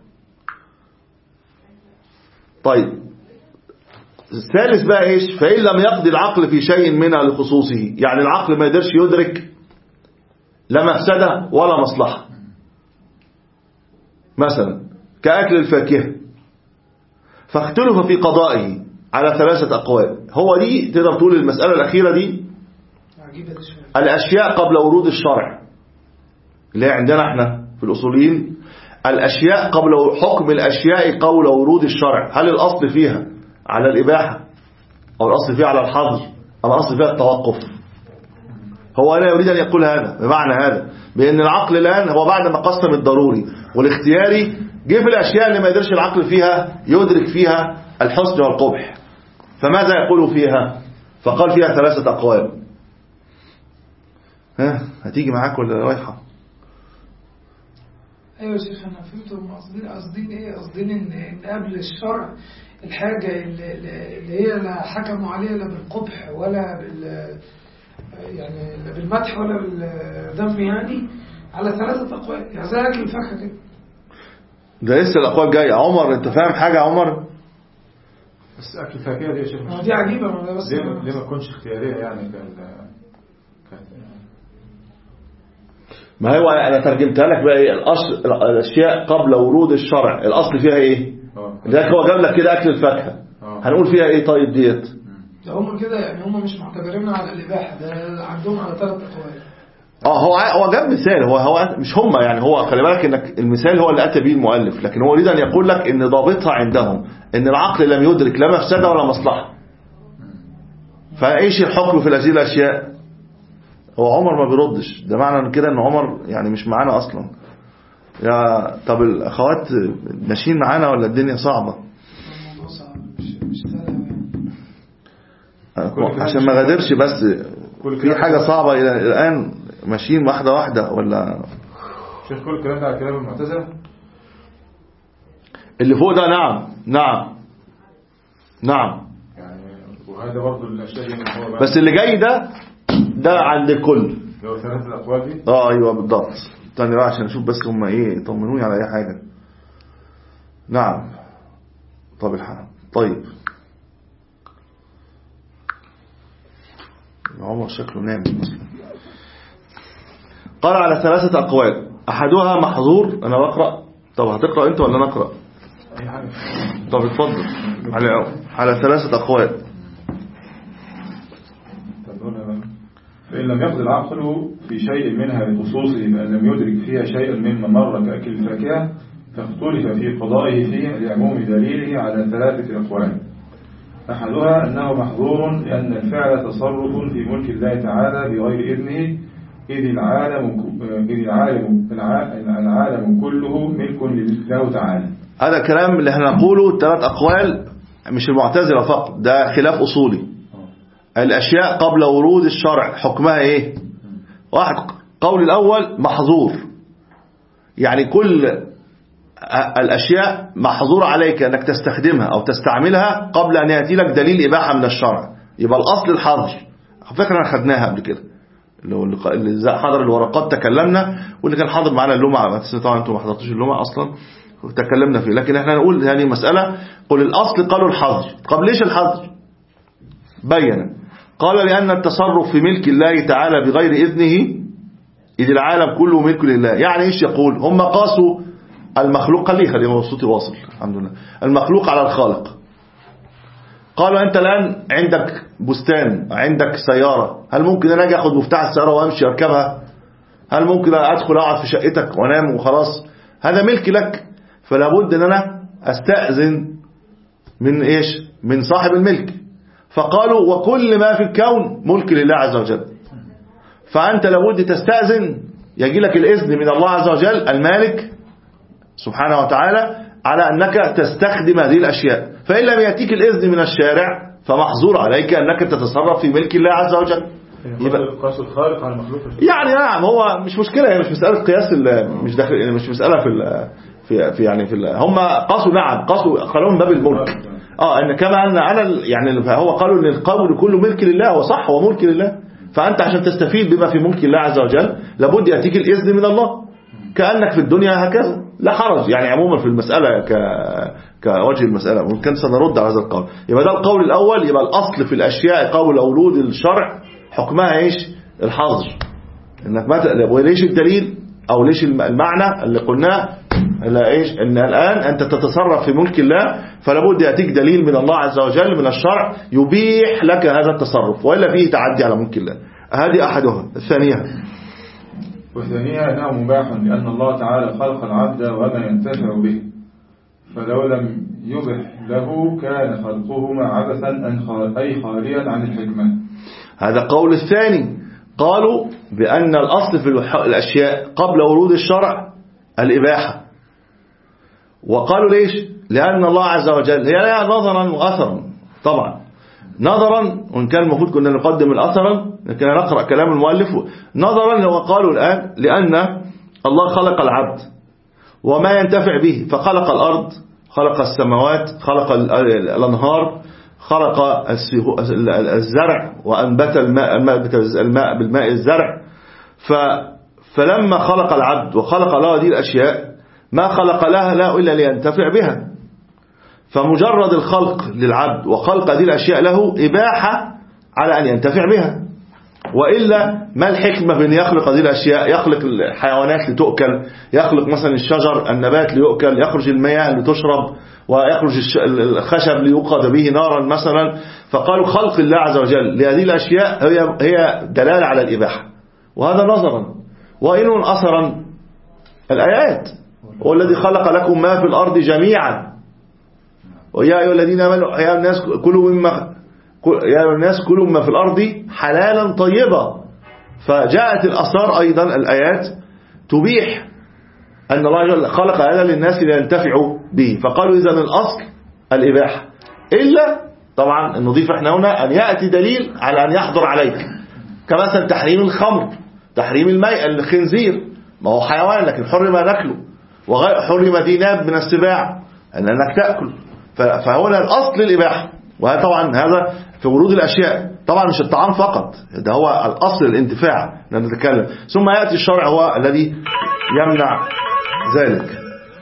S1: طيب الثالث بقى إيش؟ فإن لم يقضي العقل في شيء منها لخصوصه، يعني العقل ما يقدرش يدرك لا مفسدة ولا مصلحة. مثلا كأكل الفاكهة فاختلف في قضائه على ثلاثة أقوال. هو دي تقدر تقول المسألة الأخيرة دي الأشياء قبل ورود الشرع اللي هي عندنا احنا في الأصوليين، الأشياء قبل حكم الأشياء قبل ورود الشرع، هل الأصل فيها على الإباحة أو الأصل فيها على الحظر أو الأصل فيها التوقف؟ هو لا يريد أن يقول هذا بمعنى هذا، بأن العقل الآن هو بعد ما قسم الضروري والاختياري جه في الأشياء اللي ما يقدرش العقل فيها يدرك فيها الحسن والقبح، فماذا يقول فيها؟ فقال فيها ثلاثة أقوال. ها هتيجي معاك ولا رايحة؟
S3: ايوه يا شيخ انا فهمت قصدين قصدين ايه قصدين ان ان قبل الشرع الحاجه اللي, اللي هي لا حكموا عليها لا بالقبح ولا بال يعني لا بالمدح ولا بالذم، يعني على ثلاثه اقوال، يعني زي اكل الفاكهه كده.
S1: ده لسه الاقوال جايه. عمر انت فاهم حاجه يا عمر؟
S2: بس اكل الفاكهه دي يا شيخ
S3: دي عجيبه، بس
S2: ليه ليه ما تكونش اختياريه يعني كان
S1: ما هو انا ترجمتها لك بقى ايه الاصل. الاشياء قبل ورود الشرع الاصل فيها ايه؟ ده هو جاب لك كده اكل الفاكهه، هنقول فيها ايه طيب ديت؟
S3: ده هم كده يعني هم مش معتبرين على الاباحه، ده عندهم على ثلاث اقوال.
S1: اه هو هو جاب مثال، هو هو مش هم يعني، هو خلي بالك انك المثال هو اللي اتى به المؤلف، لكن هو يريد ان يقول لك ان ضابطها عندهم ان العقل لم يدرك لا مفسده ولا مصلحه، فايش الحكم في هذه الاشياء؟ هو عمر ما بيردش، ده معنى كده ان عمر يعني مش معانا اصلا. يا طب الاخوات ماشيين معانا ولا الدنيا صعبه؟
S3: الموضوع صعب مش مش سهل
S1: يعني عشان ما غادرش، بس في حاجه صعبه الى الان ماشيين واحده واحده ولا
S2: شيخ؟ كل الكلام ده على كلام المعتزله
S1: اللي فوق ده. نعم نعم نعم
S2: يعني، وهذا برضه الاشياء اللي هو
S1: بس اللي جاي ده ده عند الكل
S2: لو ثلاث الاقوال دي.
S1: اه ايوه بالضبط. تاني بقى عشان اشوف بس هم ايه يطمنوني على اي حاجه. نعم طب الحق طيب عمر شكله نام اصلا. قال على ثلاثه اقوال، احدها محظور. انا بقرا، طب هتقرا انت ولا نقرا؟
S2: اي حاجه.
S1: طب اتفضل. على على ثلاثه اقوال.
S2: فإن لم يقضي العقل في شيء منها لخصوصه بأن لم يدرك فيها شيئا مما مر كأكل الفاكهة فاختلف في قضائه فيه لعموم دليله على ثلاثة أقوال. أحدها أنه محظور لأن الفعل تصرف في ملك الله تعالى بغير إذنه، إذ العالم إذ العالم العالم كله ملك لله تعالى.
S1: هذا الكلام اللي احنا نقوله ثلاث أقوال مش المعتزلة فقط، ده خلاف أصولي. الأشياء قبل ورود الشرع حكمها إيه؟ واحد، قول الأول محظور، يعني كل الأشياء محظور عليك أنك تستخدمها أو تستعملها قبل أن يأتي لك دليل إباحة من الشرع. يبقى الأصل الحظر. فكرة خدناها قبل كده، اللي حضر الورقات تكلمنا، واللي كان حاضر معنا اللمعة طبعا أنتم ما حضرتوش اللمعة أصلا تكلمنا فيه، لكن احنا نقول هذه مسألة. قل الأصل قالوا الحظر. طب ليش الحظر؟ بيّن قال لأن التصرف في ملك الله تعالى بغير إذنه، إذ العالم كله ملك لله. يعني إيش يقول؟ هم قاسوا المخلوق، خليه خليه صوتي واصل الحمد لله، المخلوق على الخالق. قالوا أنت الآن عندك بستان، عندك سيارة، هل ممكن أنا أجي أخذ مفتاح السيارة وأمشي أركبها؟ هل ممكن أدخل أقعد في شقتك وأنام وخلاص؟ هذا ملك لك، فلا بد أن أنا أستأذن من إيش؟ من صاحب الملك. فقالوا وكل ما في الكون ملك لله عز وجل، فأنت لابد تستأذن يجي لك الإذن من الله عز وجل المالك سبحانه وتعالى على أنك تستخدم هذه الأشياء. فإن لم يأتيك الإذن من الشارع فمحظور عليك أنك تتصرف في ملك الله عز وجل.
S2: يبقى قياس الخالق على المخلوق
S1: يعني نعم، هو مش مشكلة، يعني مش مسألة قياس، مش داخل، يعني مش مسألة في في في يعني في هم قاسوا، نعم قاسوا قالوا باب الملك. اه ان كما ان انا يعني هو قالوا ان القول كله ملك لله، وصح هو ملك لله. فانت عشان تستفيد بما في ملك الله عز وجل لابد ياتيك الاذن من الله، كانك في الدنيا هكذا لا حرج. يعني عموما في المساله ك كوجه المساله ممكن سنرد على هذا القول. يبقى ده القول الاول. يبقى الاصل في الاشياء قول اولود الشرع حكمها ايش؟ الحظر. انك ما وليش الدليل او ليش المعنى اللي قلناه لا ايش؟ ان الان انت تتصرف في ملك الله، فلا بد ياتيك دليل من الله عز وجل من الشرع يبيح لك هذا التصرف، والا فيه تعدي على ملك الله. هذه احدها. الثانيه
S2: والثانيه انه مباح لان الله تعالى خلق العبد وما ينتفع به، فلو لم يبح له كان خلقهما عبثا اي خاليا عن الحكمه.
S1: هذا قول الثاني. قالوا بأن الأصل في الأشياء قبل ورود الشرع الإباحة. وقالوا ليش؟ لأن الله عز وجل هي لها نظرا وأثرا. طبعا نظرا، وإن كان المفروض كنا نقدم الأثرا لكن نقرأ كلام المؤلف. نظرا لو قالوا الآن لأن الله خلق العبد وما ينتفع به، فخلق الأرض، خلق السماوات، خلق الأنهار، خلق الزرع وأنبت الماء, الماء بالماء الزرع. فلما خلق العبد وخلق له هذه الأشياء ما خلق لها لا إلا لينتفع بها. فمجرد الخلق للعبد وخلق هذه الأشياء له إباحة على أن ينتفع بها، وإلا ما الحكمة بأن يخلق هذه الأشياء؟ يخلق الحيوانات لتؤكل، يخلق مثلا الشجر النبات ليؤكل، يخرج المياه لتشرب، ويخرج الخشب ليوقد به نارا مثلا. فقالوا خلق الله عز وجل لهذه الأشياء هي هي دلالة على الإباحة، وهذا نظرا. وإن أثرا الآيات هو الذي خلق لكم ما في الأرض جميعا ويا أيها الذين آمنوا يا الناس كلوا مما يا أيها الناس كلوا مما في الأرض حلالا طيبا. فجاءت الأثار أيضا الآيات تبيح أن الله خلق هذا للناس لينتفعوا به. فقالوا إذن الأصل الإباحة، إلا طبعا نضيف احنا هنا أن يأتي دليل على أن يحضر عليك، كمثلا تحريم الخمر، تحريم الماء الخنزير، ما هو حيوان لكن حرم ناكله، وحرم ذي من السباع أنك تأكل. فهنا الأصل الإباحة. وهذا طبعا هذا في ورود الأشياء، طبعا مش الطعام فقط، ده هو الأصل الانتفاع نتكلم. ثم يأتي الشرع هو الذي يمنع ذلك.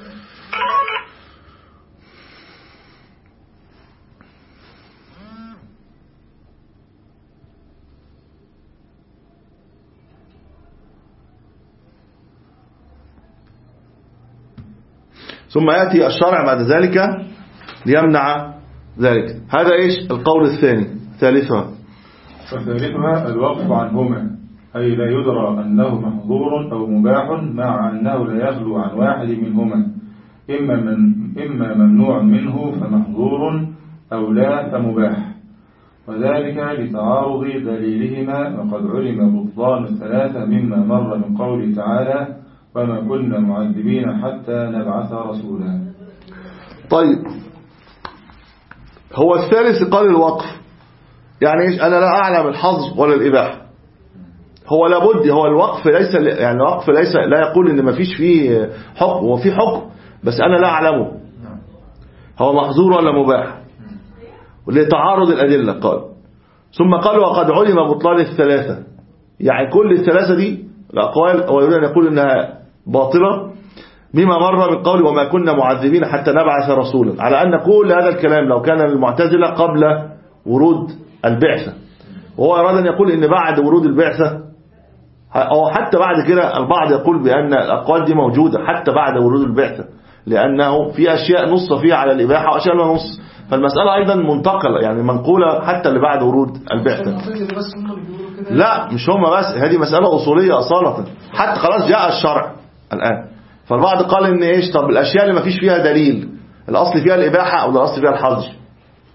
S1: ثم يأتي الشرع بعد ذلك ليمنع ذلك. هذا إيش القول الثاني. ثالثها
S2: وثالثها الوقف عنهما، أي لا يدرى أنه محظور أو مباح مع أنه لا يخلو عن واحد منهما، إما, من إما ممنوع منه فمحظور أو لا فمباح، وذلك لتعارض دليلهما. وقد علم بطلان الثلاثة مما مر من قوله تعالى وما كنا معذبين حتى نبعث رسولا.
S1: طيب هو الثالث قال الوقف، يعني إيش؟ أنا لا أعلم الحظر ولا الإباحة. هو لابد هو الوقف ليس يعني الوقف ليس لا يقول إن ما فيش فيه حكم، هو فيه حكم بس أنا لا أعلمه هو محظور ولا مباح، ولتعارض الأدلة قال. ثم قال وقد علم بطلان الثلاثة، يعني كل الثلاثة دي الأقوال ويريد أن يقول إنها باطلة مما مر من قول وما كنا معذبين حتى نبعث رسولا، على أن كل هذا الكلام لو كان المعتزلة قبل ورود البعثة، وهو أراد أن يقول إن بعد ورود البعثة أو حتى بعد كده البعض يقول بأن الأقوال دي موجودة حتى بعد ورود البعثة، لأنه في أشياء نص فيها على الإباحة وأشياء لا نص، فالمسألة أيضا منتقلة يعني منقولة حتى اللي بعد ورود البعثة. لا مش هم بس، هذه مسألة أصولية أصالة، حتى خلاص جاء الشرع الآن. فالبعض قال إن إيش طب الأشياء اللي ما فيش فيها دليل الأصل فيها الإباحة أو الأصل فيها الحظر؟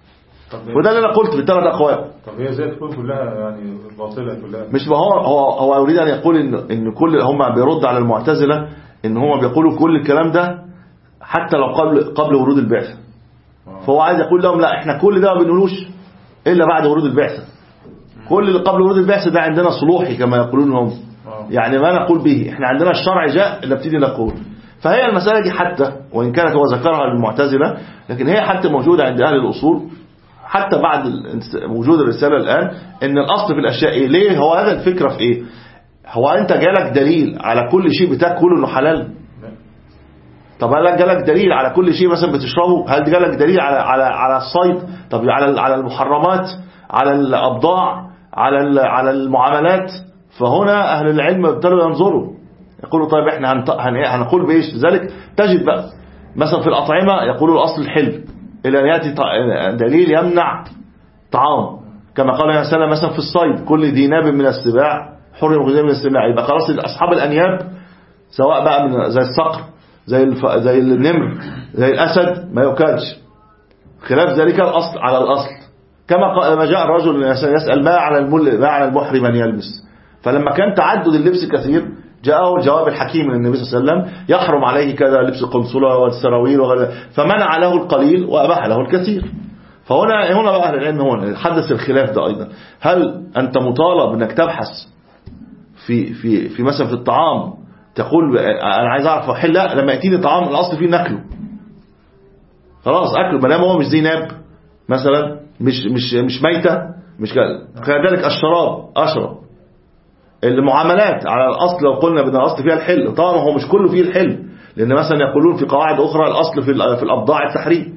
S1: وده اللي انا قلت بالثلاث اقوال.
S2: طب هي ازاي تكون كلها يعني باطله كلها؟
S1: مش ما هو هو هو يريد ان يقول ان ان كل هم بيرد على المعتزله ان هم بيقولوا كل الكلام ده حتى لو قبل قبل ورود البعثه. فهو عايز يقول لهم لا احنا كل ده ما بنقولوش الا بعد ورود البعثه. كل اللي قبل ورود البعثه ده عندنا صلوحي كما يقولون هم، يعني ما نقول به، احنا عندنا الشرع جاء نبتدي نقول. فهي المساله دي حتى وان كانت هو ذكرها للمعتزله لكن هي حتى موجوده عند اهل الاصول حتى بعد وجود الرساله الان، ان الاصل في الاشياء ايه. ليه؟ هو هذا الفكره في ايه؟ هو انت جالك دليل على كل شيء بتاكله انه حلال؟ طب هل جالك دليل على كل شيء مثلا بتشربه؟ هل جالك دليل على على على الصيد؟ طب على على المحرمات، على الابضاع، على على المعاملات؟ فهنا اهل العلم ابتدوا ينظروا يقولوا طيب احنا هنقول بايش؟ لذلك تجد بقى مثلا في الاطعمه يقولوا الاصل الحل الى ان ياتي دليل يمنع طعام، كما قال النبي صلى الله عليه وسلم مثلا في الصيد كل ذي ناب من السباع حرم غذاء من السباع. يبقى خلاص اصحاب الانياب سواء بقى من زي الصقر زي الف... زي النمر زي الاسد ما يؤكلش، خلاف ذلك الاصل على الاصل. كما قال لما جاء الرجل يسال ما على المل... ما على المحرم ان يلبس، فلما كان تعدد اللبس كثير جاءه الجواب الحكيم من النبي صلى الله عليه وسلم يحرم عليه كذا لبس القنصله والسراويل وغيره، فمنع له القليل واباح له الكثير. فهنا هنا بقى اهل العلم هنا حدث الخلاف ده ايضا، هل انت مطالب انك تبحث في في في مثلا في الطعام تقول انا عايز اعرف احل؟ لا، لما ياتيني طعام الاصل فيه ناكله خلاص اكله ما دام هو مش زي ناب مثلا، مش مش مش ميته، مش كذلك الشراب اشرب. المعاملات على الاصل لو قلنا بدنا الاصل فيها الحل، طبعا هو مش كله فيه الحل، لان مثلا يقولون في قواعد اخرى الاصل في في الابضاع التحريم،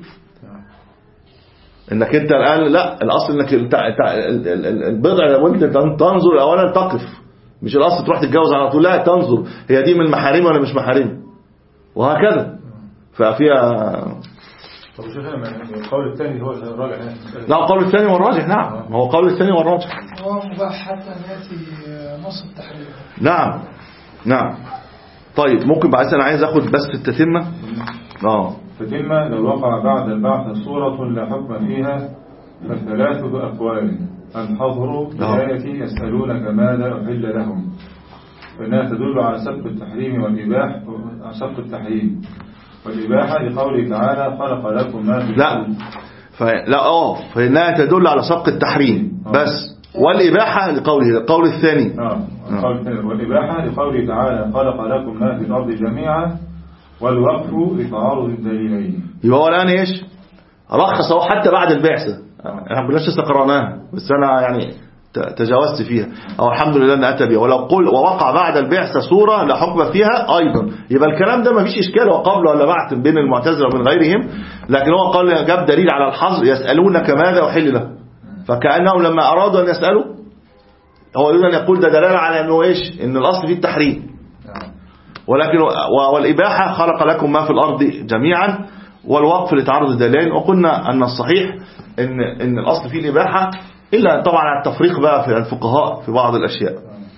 S1: انك انت الان لا الاصل انك البضع لو انت تنظر اولا تقف، مش الاصل تروح تتجوز على طول، لا تنظر هي دي من محارم ولا مش محارم وهكذا. ففيها
S2: طب شوف القول الثاني هو الراجح.
S1: لا القول الثاني هو الراجح. نعم هو القول الثاني هو الراجح،
S3: هو مباح حتى ياتي نص التحريم.
S1: نعم نعم. طيب ممكن بعد انا عايز اخد بس التتمه. اه
S2: تتمه لو وقع بعد البعث صوره لا حكم فيها فثلاثه اقوال. الحظر بداية يسألونك ماذا أحل لهم، فإنها تدل على سبق التحريم والإباحة، على سبق التحريم والإباحة لقوله تعالى خلق لكم ما في
S1: لا فلا اه فإنها تدل على سبق التحريم آه. بس والإباحة لقوله القول الثاني
S2: اه القول الثاني والإباحة لقوله تعالى خلق لكم ما في الأرض جميعا والوقف لتعارض الدليلين.
S1: يبقى هو الآن ايش رخص هو حتى بعد البعثة، احنا بلاش لسه قرأناها بس انا يعني تجاوزت فيها، او الحمد لله ان اتى بها. ولو قل ووقع بعد البعثة صورة لا حكم فيها ايضا، يبقى الكلام ده ما فيش اشكال وقبل ولا بعد بين المعتزلة وبين غيرهم، لكن هو قال جاب دليل على الحظر يسألونك ماذا احل له، فكأنهم لما ارادوا ان يسألوا هو يريد ان يقول ده دلالة على انه ايش ان الاصل فيه التحريم، ولكن والاباحة خلق لكم ما في الارض جميعا والوقف لتعرض الدليلين. وقلنا ان الصحيح ان ان الاصل فيه الاباحه، الا طبعا على التفريق بقى في الفقهاء في بعض الاشياء.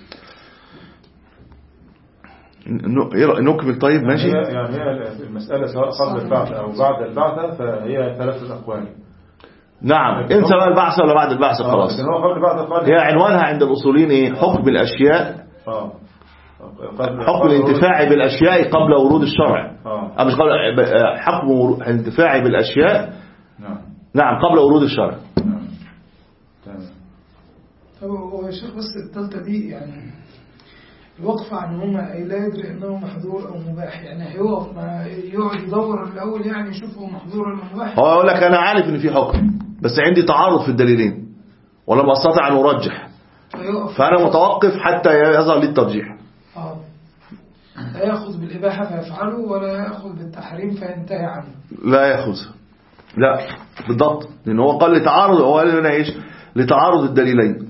S1: نكمل طيب ماشي.
S2: يعني هي المساله سواء قبل البعث او بعد البعث فهي ثلاثه اقوال.
S1: نعم انسى بقى البعث ولا بعد البعث خلاص. هي عنوانها عند الاصوليين ايه؟ حكم الاشياء اه حكم الانتفاع بالاشياء قبل ورود الشرع. اه مش قبل حكم الانتفاع بالاشياء نعم نعم قبل ورود الشرع. نعم
S3: تمام. طب هو يا شيخ بس الثالثه دي يعني الوقف عن هما لا يدري انه محظور او مباح، يعني هيوقف ما يقعد يدور الاول يعني يشوف هو محظور ولا مباح.
S1: هو يقول لك انا عارف ان في حكم بس عندي تعارض في الدليلين ولم استطع ان ارجح، فانا متوقف حتى يظهر لي الترجيح.
S3: اه لا يأخذ بالإباحة فيفعله ولا يأخذ بالتحريم فينتهي عنه.
S1: لا يأخذ، لا بالضبط، لأنه هو قال لتعارض، هو قال لنا إيش؟ لتعارض الدليلين.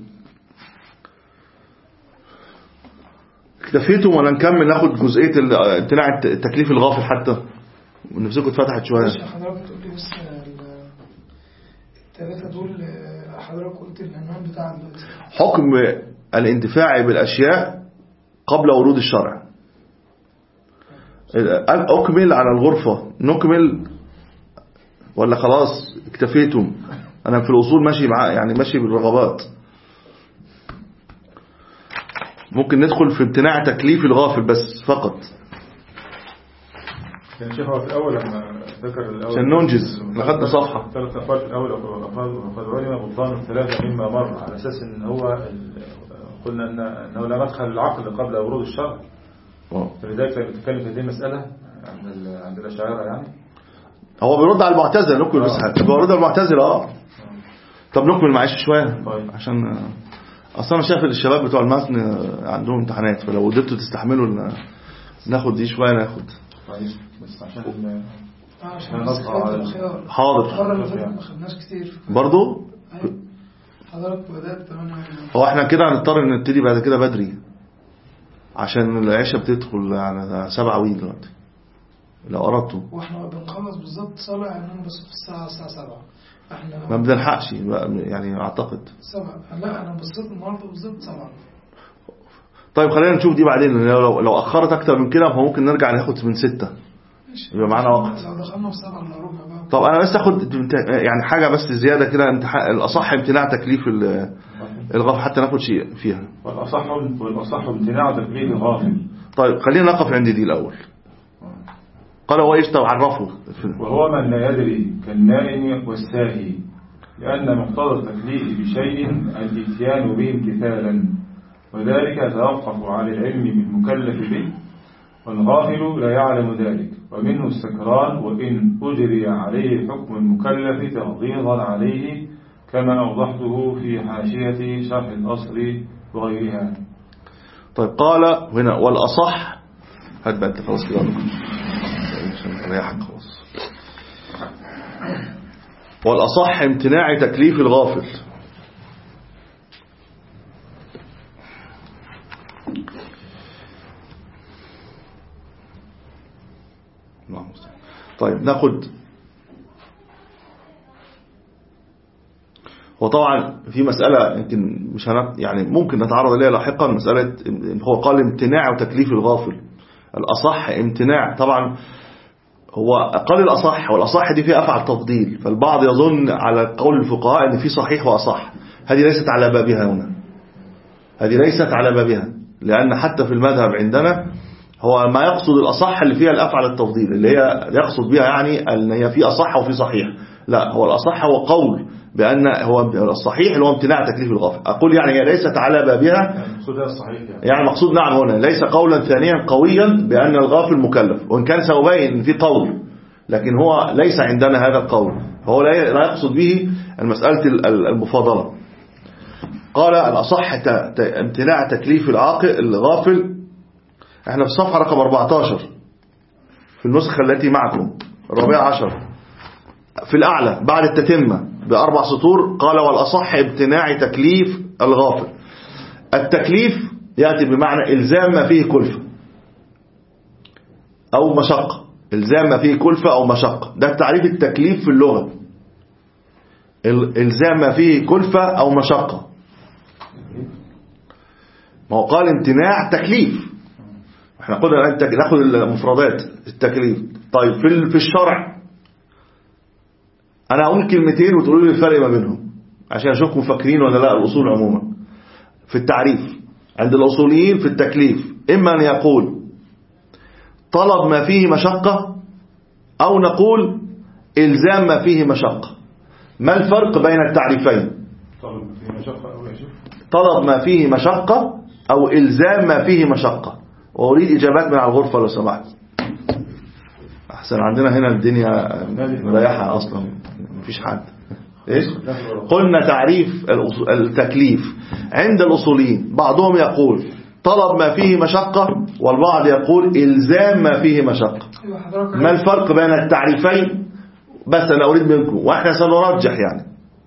S1: اكتفيتم ولا نكمل ناخد جزئية امتناع التكليف الغافل حتى نفسكم اتفتحت شوية.
S3: حضرتك تقول لي بس الثلاثة دول حضرتك قلت العنوان بتاع
S1: حكم الانتفاع بالأشياء قبل ورود الشرع. أكمل على الغرفة، نكمل ولا خلاص اكتفيتم؟ أنا في الأصول ماشي مع يعني ماشي بالرغبات. ممكن ندخل في امتناع تكليف الغافل بس فقط.
S2: يعني شيخ هو في الأول لما ذكر الأول
S1: عشان ننجز لغاية صفحة
S2: ثلاث أفعال في الأول وقد علم بطلان الثلاثة مما مر على أساس إن هو قلنا إن أنه لا مدخل العقل قبل ورود الشرع. فلذلك لما تتكلم في هذه المسألة عند عند الأشاعرة يعني
S1: هو بيرد على المعتزلة. نكمل بس حاجة بيرد على المعتزلة. اه طب نكمل معلش شوية
S2: طيب.
S1: عشان اصلا انا شايف الشباب بتوع المتن عندهم امتحانات، فلو قدرتوا تستحملوا ناخد دي شويه ناخد.
S2: طيب بس عشان
S3: عشان نطلع على الخيار.
S1: حاضر.
S3: المره اللي فاتت ما خدناش كتير
S1: برضو.
S3: حضرتك بدات تمام.
S1: هو احنا كده هنضطر نبتدي بعد كده بدري عشان العشاء بتدخل على سبعة وين دلوقتي لو قربتوا.
S3: واحنا بنخلص بالظبط صلاه يعني بس في الساعه الساعه سبعة. احنا
S1: ما بنلحقش يعني اعتقد
S3: سبعة. لا انا بصيت النهارده بالظبط سبعة.
S1: طيب خلينا نشوف دي بعدين. لو لو اخرت اكتر من كده فممكن نرجع ناخد من ستة يبقى معانا وقت.
S3: لو دخلنا في سبعة الا ربع بقى.
S1: طب انا بس اخد يعني حاجه بس زياده كده. الاصح امتناع تكليف الغافل حتى ناخد شيء فيها.
S2: والاصح والاصح امتناع تكليف الغافل.
S1: طيب خلينا نقف عند دي الاول. قال هو ايش تعرفه؟
S2: وهو من لا يدري كالنائم والساهي، لأن مقتضى التكليف بشيء الاتيان به امتثالا، وذلك يتوقف على العلم بالمكلف به، والغافل لا يعلم ذلك. ومنه السكران وإن أجري عليه حكم المكلف تغليظا عليه، كما أوضحته في حاشية شرح الأصل وغيرها.
S1: طيب قال هنا والأصح هات بقى انت خلاص كده عشان ريحك خلاص. والأصح امتناع تكليف الغافل. طيب ناخد. وطبعا في مسألة يمكن مش هنت يعني ممكن نتعرض إليها لاحقا، مسألة هو قال امتناع تكليف الغافل. الأصح امتناع. طبعا هو قال الأصح، والأصح دي فيها أفعل تفضيل، فالبعض يظن على قول الفقهاء أن في صحيح وأصح. هذه ليست على بابها هنا، هذه ليست على بابها، لأن حتى في المذهب عندنا هو ما يقصد الأصح اللي فيها الأفعل التفضيل اللي هي يقصد بها يعني أن هي في أصح وفي صحيح. لا، هو الأصح هو قول بأن هو الصحيح اللي هو امتناع تكليف الغافل. أقول يعني هي ليست على بابها، يعني المقصود نعم هنا ليس قولا ثانيا قويا بأن الغافل مكلف، وإن كان سوبين في قول، لكن هو ليس عندنا هذا القول، هو لا يقصد به المسألة المفاضلة. قال الأصح امتناع تكليف العاقل الغافل. احنا في الصفحة رقم أربعة عشر في النسخة التي معكم الرابعة عشر في الأعلى بعد التتمة بأربع سطور. قال والأصح امتناع تكليف الغافل. التكليف يأتي بمعنى إلزام ما فيه كلفة أو مشقة. إلزام ما فيه كلفة أو مشقة، ده تعريف التكليف في اللغة. إلزام ما فيه كلفة أو مشقة. ما هو قال امتناع تكليف، احنا قلنا الآن ناخد المفردات التكليف. طيب في الشرع أنا أقول كلمتين وتقولوا لي الفرق ما بينهم عشان أشوفكم فاكرين ولا لا. الأصول عموما في التعريف عند الأصوليين في التكليف إما أن يقول طلب ما فيه مشقة أو نقول إلزام ما فيه مشقة. ما الفرق بين التعريفين؟ طلب ما فيه مشقة أو إلزام ما فيه مشقة. وأريد إجابات من على الغرفة لو سمحت. أحسن عندنا هنا الدنيا مريحة أصلا مفيش حد. إيش؟ قلنا تعريف التكليف عند الأصوليين بعضهم يقول طلب ما فيه مشقة، والبعض يقول إلزام ما فيه مشقة. ما الفرق بين التعريفين؟ بس أنا أريد منكم وإحنا سنرجح يعني.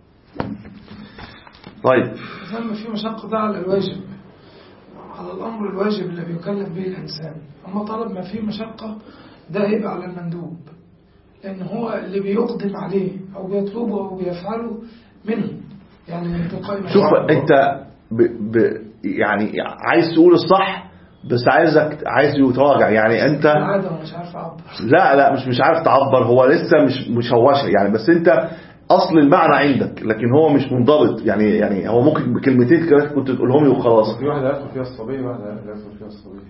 S1: طيب
S3: إلزام ما فيه مشقة ده على الواجب، على الأمر الواجب اللي بيكلف به الإنسان. أما طلب ما فيه مشقة ده هيبقى على المندوب، لأن هو اللي بيقدم عليه أو بيطلبه أو بيفعله منه يعني من تلقاء
S1: شوف أنت ب... ب... يعني عايز تقول الصح بس عايزك عايز يتراجع يعني أنت
S3: العادة مش عارف أعبر.
S1: لا لا مش مش عارف تعبر، هو لسه مش مشوشة يعني. بس أنت أصل المعنى عندك، لكن هو مش منضبط. يعني يعني هو ممكن بكلمتين كده كنت تقولهم لي وخلاص.
S2: في واحدة يدخل فيها الصبي واحدة لا يدخل فيها الصبي.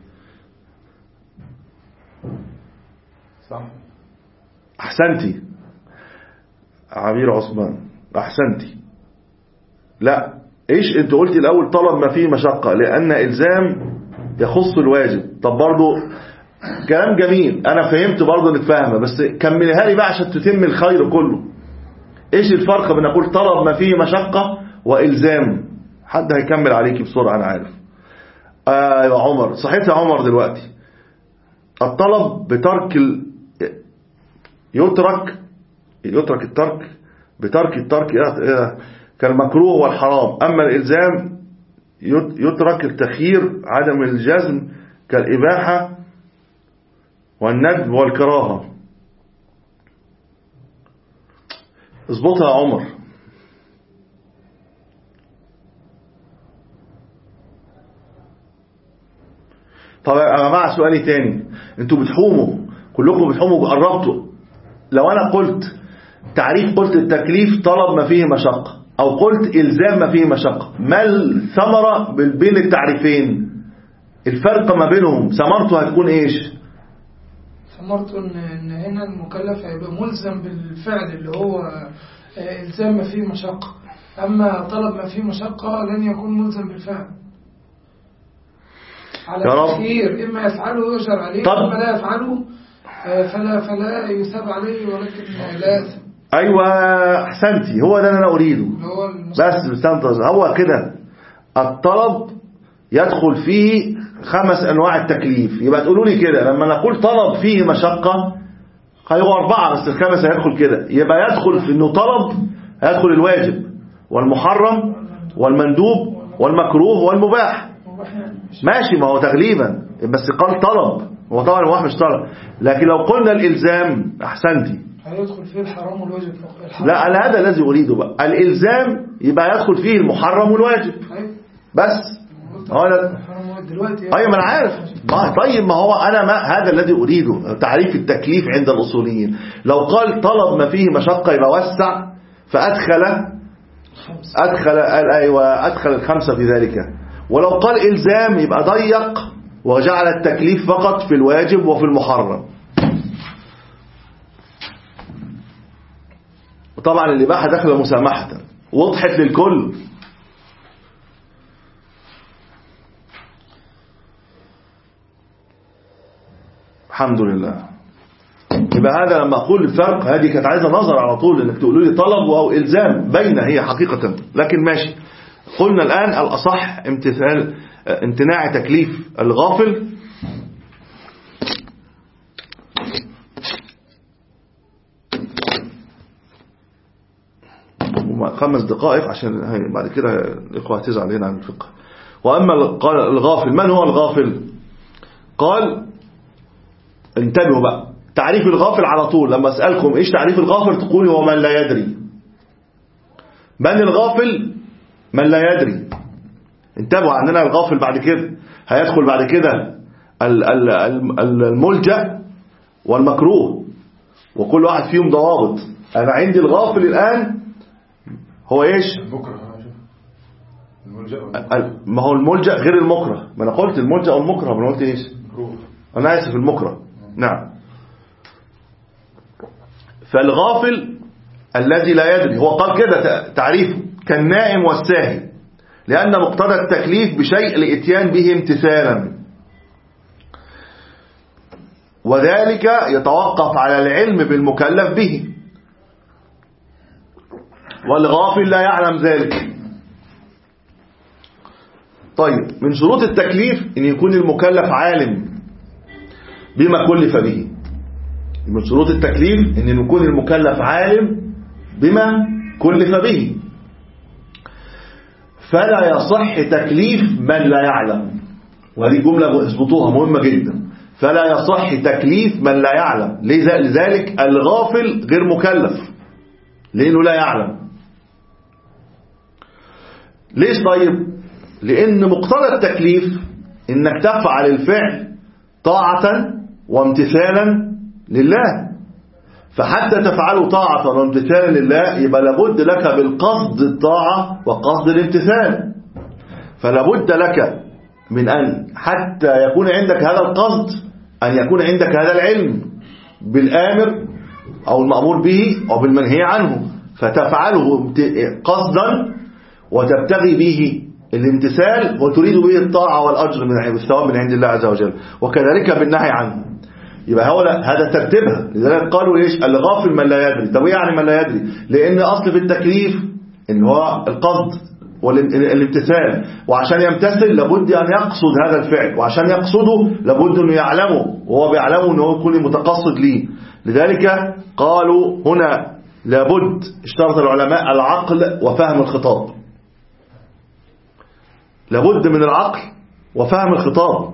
S2: صح.
S1: أحسنتي عبير عثمان، أحسنتي. لا، إيش أنت قلتي الأول؟ طلب ما فيه مشقة لأن إلزام يخص الواجب. طب برضو كلام جميل، أنا فهمت برضو إنك فاهمة، بس كملها لي بقى عشان تتم الخير كله. إيش الفرق بين أقول طلب ما فيه مشقة وإلزام؟ حد هيكمل عليكي بسرعة أنا عارف. آه يا عمر، صحيح يا عمر دلوقتي الطلب بترك ال... يترك يترك الترك بترك الترك كالمكروه والحرام. أما الإلزام يترك التخيير عدم الجزم كالإباحة والندب والكراهة. اظبطها يا عمر. طب يا جماعة سؤالي تاني، انتوا بتحوموا كلكم بتحوموا قربتوا. لو انا قلت تعريف، قلت التكليف طلب ما فيه مشقة، او قلت الزام ما فيه مشقة، ما الثمرة بين التعريفين؟ الفرق ما بينهم ثمرته هتكون ايش؟
S3: ثمرته ان هنا المكلف هيبقى ملزم بالفعل اللي هو الزام ما فيه مشقة، اما طلب ما فيه مشقة لن يكون ملزم بالفعل على التخيير، اما يفعله ويجر عليه، اما لا يفعله فلا فلا يثاب عليه ولكن لا يثم.
S1: ايوه احسنتي، هو ده اللي انا اريده. بس استنتظر، هو كده الطلب يدخل فيه خمس انواع التكليف. يبقى تقولوا لي كده لما نقول طلب فيه مشقة هيبقوا اربعة، بس الخامس هيدخل كده. يبقى يدخل في انه طلب، هيدخل الواجب والمحرم والمندوب والمكروه والمباح. ماشي، ما هو تغليبا، بس قال طلب، هو طبعا المباح مش طلب. لكن لو قلنا الالزام، احسنتي،
S3: هيدخل فيه الحرام والواجب.
S1: لا، أنا هذا الذي أريده بقى. الإلزام يبقى يدخل فيه المحرم والواجب بس. أنا أيوة ما أنا عارف. ما طيب ما هو أنا ما هذا الذي أريده، تعريف التكليف عند الأصوليين. لو قال طلب ما فيه مشقة يبقى وسع، فأدخل أدخل أيوة أدخل الخمسة في ذلك. ولو قال إلزام يبقى ضيق وجعل التكليف فقط في الواجب وفي المحرم. وطبعا الإباحة داخله مسامحة، وضحت للكل. الحمد لله. يبقى هذا لما أقول الفرق، هذه كانت عايزة نظر على طول، انك تقولوا لي طلب أو إلزام، بين هي حقيقة. لكن ماشي، قلنا الآن الأصح امتثال امتناع تكليف الغافل. خمس دقائق عشان بعد كده الإخوة هتزعل هنا عن الفقه. وأما الغافل، من هو الغافل؟ قال انتبهوا بقى، تعريف الغافل على طول. لما أسألكم إيش تعريف الغافل تقولي هو من لا يدري. من الغافل؟ من لا يدري. انتبهوا، عندنا الغافل بعد كده هيدخل بعد كده الملجأ والمكروه، وكل واحد فيهم ضوابط. أنا عندي الغافل الآن هو ايش؟
S2: المكره.
S1: ما هو الملجأ غير المكره. ما انا قلت الملجأ والمكره، ما انا قلت ايش؟ انا اسف، المكره. نعم. فالغافل الذي لا يدري، هو قال كده تعريفه كالنائم والساهي، لأن مقتضى التكليف بشيء لإتيان به امتثالا، وذلك يتوقف على العلم بالمكلف به، والغافل لا يعلم ذلك. طيب، من شروط التكليف أن يكون المكلف عالم بما كلف به. من شروط التكليف أن يكون المكلف عالم بما كلف به. فلا يصح تكليف من لا يعلم، وهذه جملة اثبتوها مهمة جدا. فلا يصح تكليف من لا يعلم. لذلك الغافل غير مكلف لأنه لا يعلم. ليش طيب؟ لأن مقتضى التكليف إنك تفعل الفعل طاعة وامتثالا لله. فحتى تفعلوا طاعة وامتثالا لله يبقى لابد لك بالقصد الطاعة وقصد الامتثال. فلابد لك من أن حتى يكون عندك هذا القصد أن يكون عندك هذا العلم بالآمر أو المأمور به أو بالمنهي عنه، فتفعله قصدا وتبتغي به الامتثال وتريد به الطاعة والأجر من الثواب من عند الله عز وجل، وكذلك بالنهي عنه. يبقى هو هذا ترتيبها. لذلك قالوا ايش؟ الغافل من لا يدري. طب ايه يعني من لا يدري؟ لأن أصل في التكليف إن هو القصد والامتثال، وعشان يمتثل لابد أن يقصد هذا الفعل، وعشان يقصده لابد أنه يعلمه، وهو بيعلمه أنه يكون متقصد ليه. لذلك قالوا هنا لابد اشترط العلماء العقل وفهم الخطاب. لابد من العقل وفهم الخطاب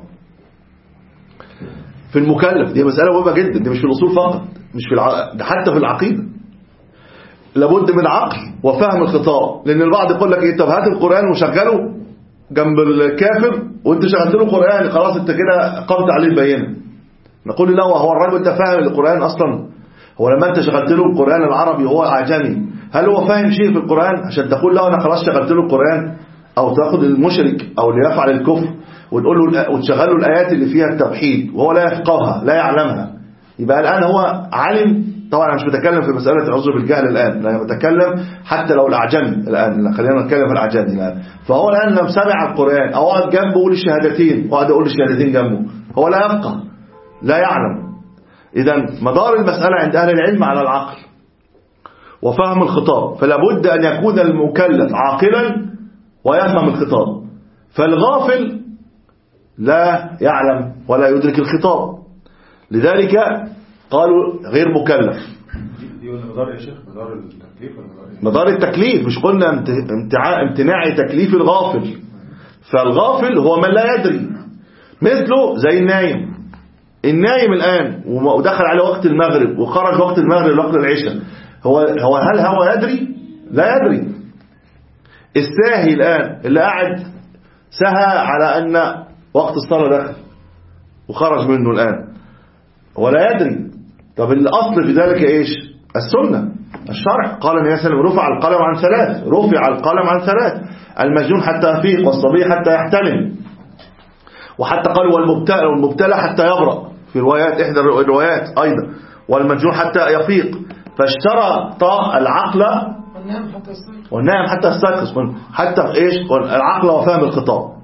S1: في المكلف. دي مسألة مهمة جدا، دي مش في الأصول فقط، مش في الع... ده حتى في العقيدة لابد من عقل وفهم الخطاب. لأن البعض يقول لك ايه، طب هات القرآن وشغله جنب الكافر وانت شغلت له قرآن خلاص انت كده قمت عليه البينة. نقول له هو الراجل انت فاهم القرآن اصلا؟ هو لما انت شغلت له القرآن العربي وهو اعجمي هل هو فاهم شيء في القرآن عشان تقول له انا خلاص شغلت له القرآن؟ او تاخد المشرك او اللي يفعل الكفر وتقول له وتشغل له الايات اللي فيها التوحيد وهو لا يفقهها لا يعلمها، يبقى الان هو علم. طبعا انا مش بتكلم في مسألة العذر بالجهل الآن، انا بتكلم حتى لو الأعجمي الآن، خلينا نتكلم في الأعجمي الآن. فهو الآن لم سمع القرآن أو قعد جنبه يقول الشهادتين وقعد يقول الشهادتين جنبه، هو لا يفقه لا يعلم. إذا مدار المسألة عند أهل العلم على العقل وفهم الخطاب، فلا بد أن يكون المكلف عاقلا ويفهم الخطاب. فالغافل لا يعلم ولا يدرك الخطاب، لذلك قالوا غير مكلف.
S2: دي ولا مدار يا شيخ؟ مدار التكليف ولا مدار ايه؟
S1: مدار التكليف. مش قلنا امتناع امتناع تكليف الغافل؟ فالغافل هو من لا يدري، مثله زي النايم. النايم الآن ودخل على وقت المغرب وخرج وقت المغرب وقت العشاء، هو هو هل هو يدري؟ لا يدري. الساهي الآن اللي قاعد سهى على أن وقت الصلاة دخل وخرج منه الآن ولا يدري. طب الأصل في ذلك إيش؟ السنة الشرع. قال النبي صلى الله عليه وسلم رفع القلم عن ثلاث، رفع القلم عن ثلاث: المجنون حتى يفيق، والصبي حتى يحتلم، وحتى قال والمبتلى والمبتلى حتى يبرأ في روايات إحدى الروايات أيضا، والمجنون حتى يفيق. فاشترط العقل
S3: والنائم حتى يستيقظ،
S1: والنائم حتى يستيقظ، حتى في إيش؟ العقل وفهم الخطاب.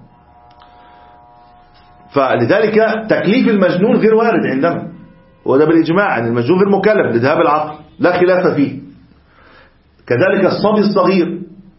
S1: فلذلك تكليف المجنون غير وارد عندنا، وده بالإجماع أن المجنون غير مكلف لذهاب العقل، لا خلاف فيه. كذلك الصبي الصغير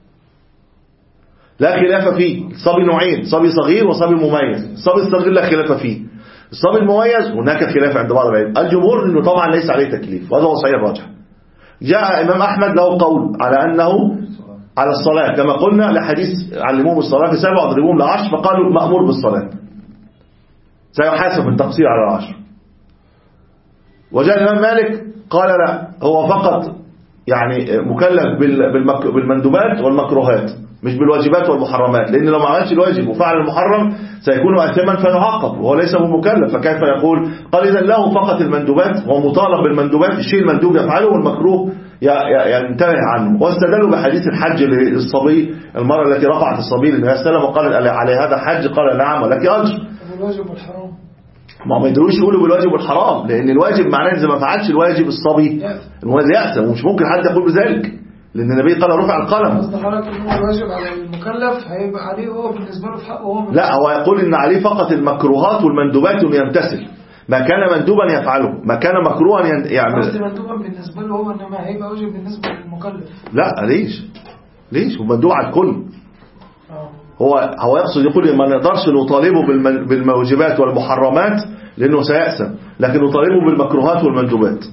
S1: لا خلاف فيه. الصبي نوعين: صبي صغير وصبي مميز. الصبي الصغير لا خلاف فيه. الصبي المميز هناك خلاف عند بعض العلم. الجمهور انه طبعا ليس عليه تكليف، وهذا هو صحيح الراجح. جاء امام احمد له قول على انه على الصلاه، كما قلنا لحديث علموهم الصلاه في سبع واضربوهم لعشر، فقالوا مأمور بالصلاه سيحاسب التقصير على العشر. وجاء الامام مالك قال لا، هو فقط يعني مكلف بالمندوبات والمكروهات مش بالواجبات والمحرمات، لأن لو ما عملش الواجب وفعل المحرم سيكون آثما فيعاقب وهو ليس بمكلف. فكيف يقول؟ قال إذا له فقط المندوبات، هو مطالب بالمندوبات، الشيء المندوب يفعله والمكروه ينتهي عنه. واستدلوا بحديث الحج للصبي، المرأة التي رفعت الصبي للنبي صلى الله عليه وسلم وقال على هذا حج، قال نعم ولك أجر.
S3: الواجب والحرام
S1: ما ما يدروش يقولوا بالواجب والحرام، لأن الواجب معناه إذا ما فعلش الواجب الصبي المولد يأثم، ومش ممكن حد يقول بذلك، لأن النبي قال رفع القلم.
S3: قصد حضرتك إن هو الواجب على المكلف هيبقى عليه هو بالنسبة له في حقه هو.
S1: لا، هو يقول إن عليه فقط المكروهات والمندوبات إنه يمتثل ما كان مندوبا يفعله، ما كان مكروها يعمل.
S3: قصدي مندوبا بالنسبة له هو، إنما هيبقى واجب بالنسبة للمكلف.
S1: لا ليش؟ ليش؟ هو مندوب على الكل.
S3: آه.
S1: هو هو يقصد يقول ما نقدرش نطالبه بالواجبات والمحرمات لأنه سيأثم، لكن نطالبه بالمكروهات والمندوبات.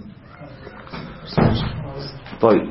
S1: طيب،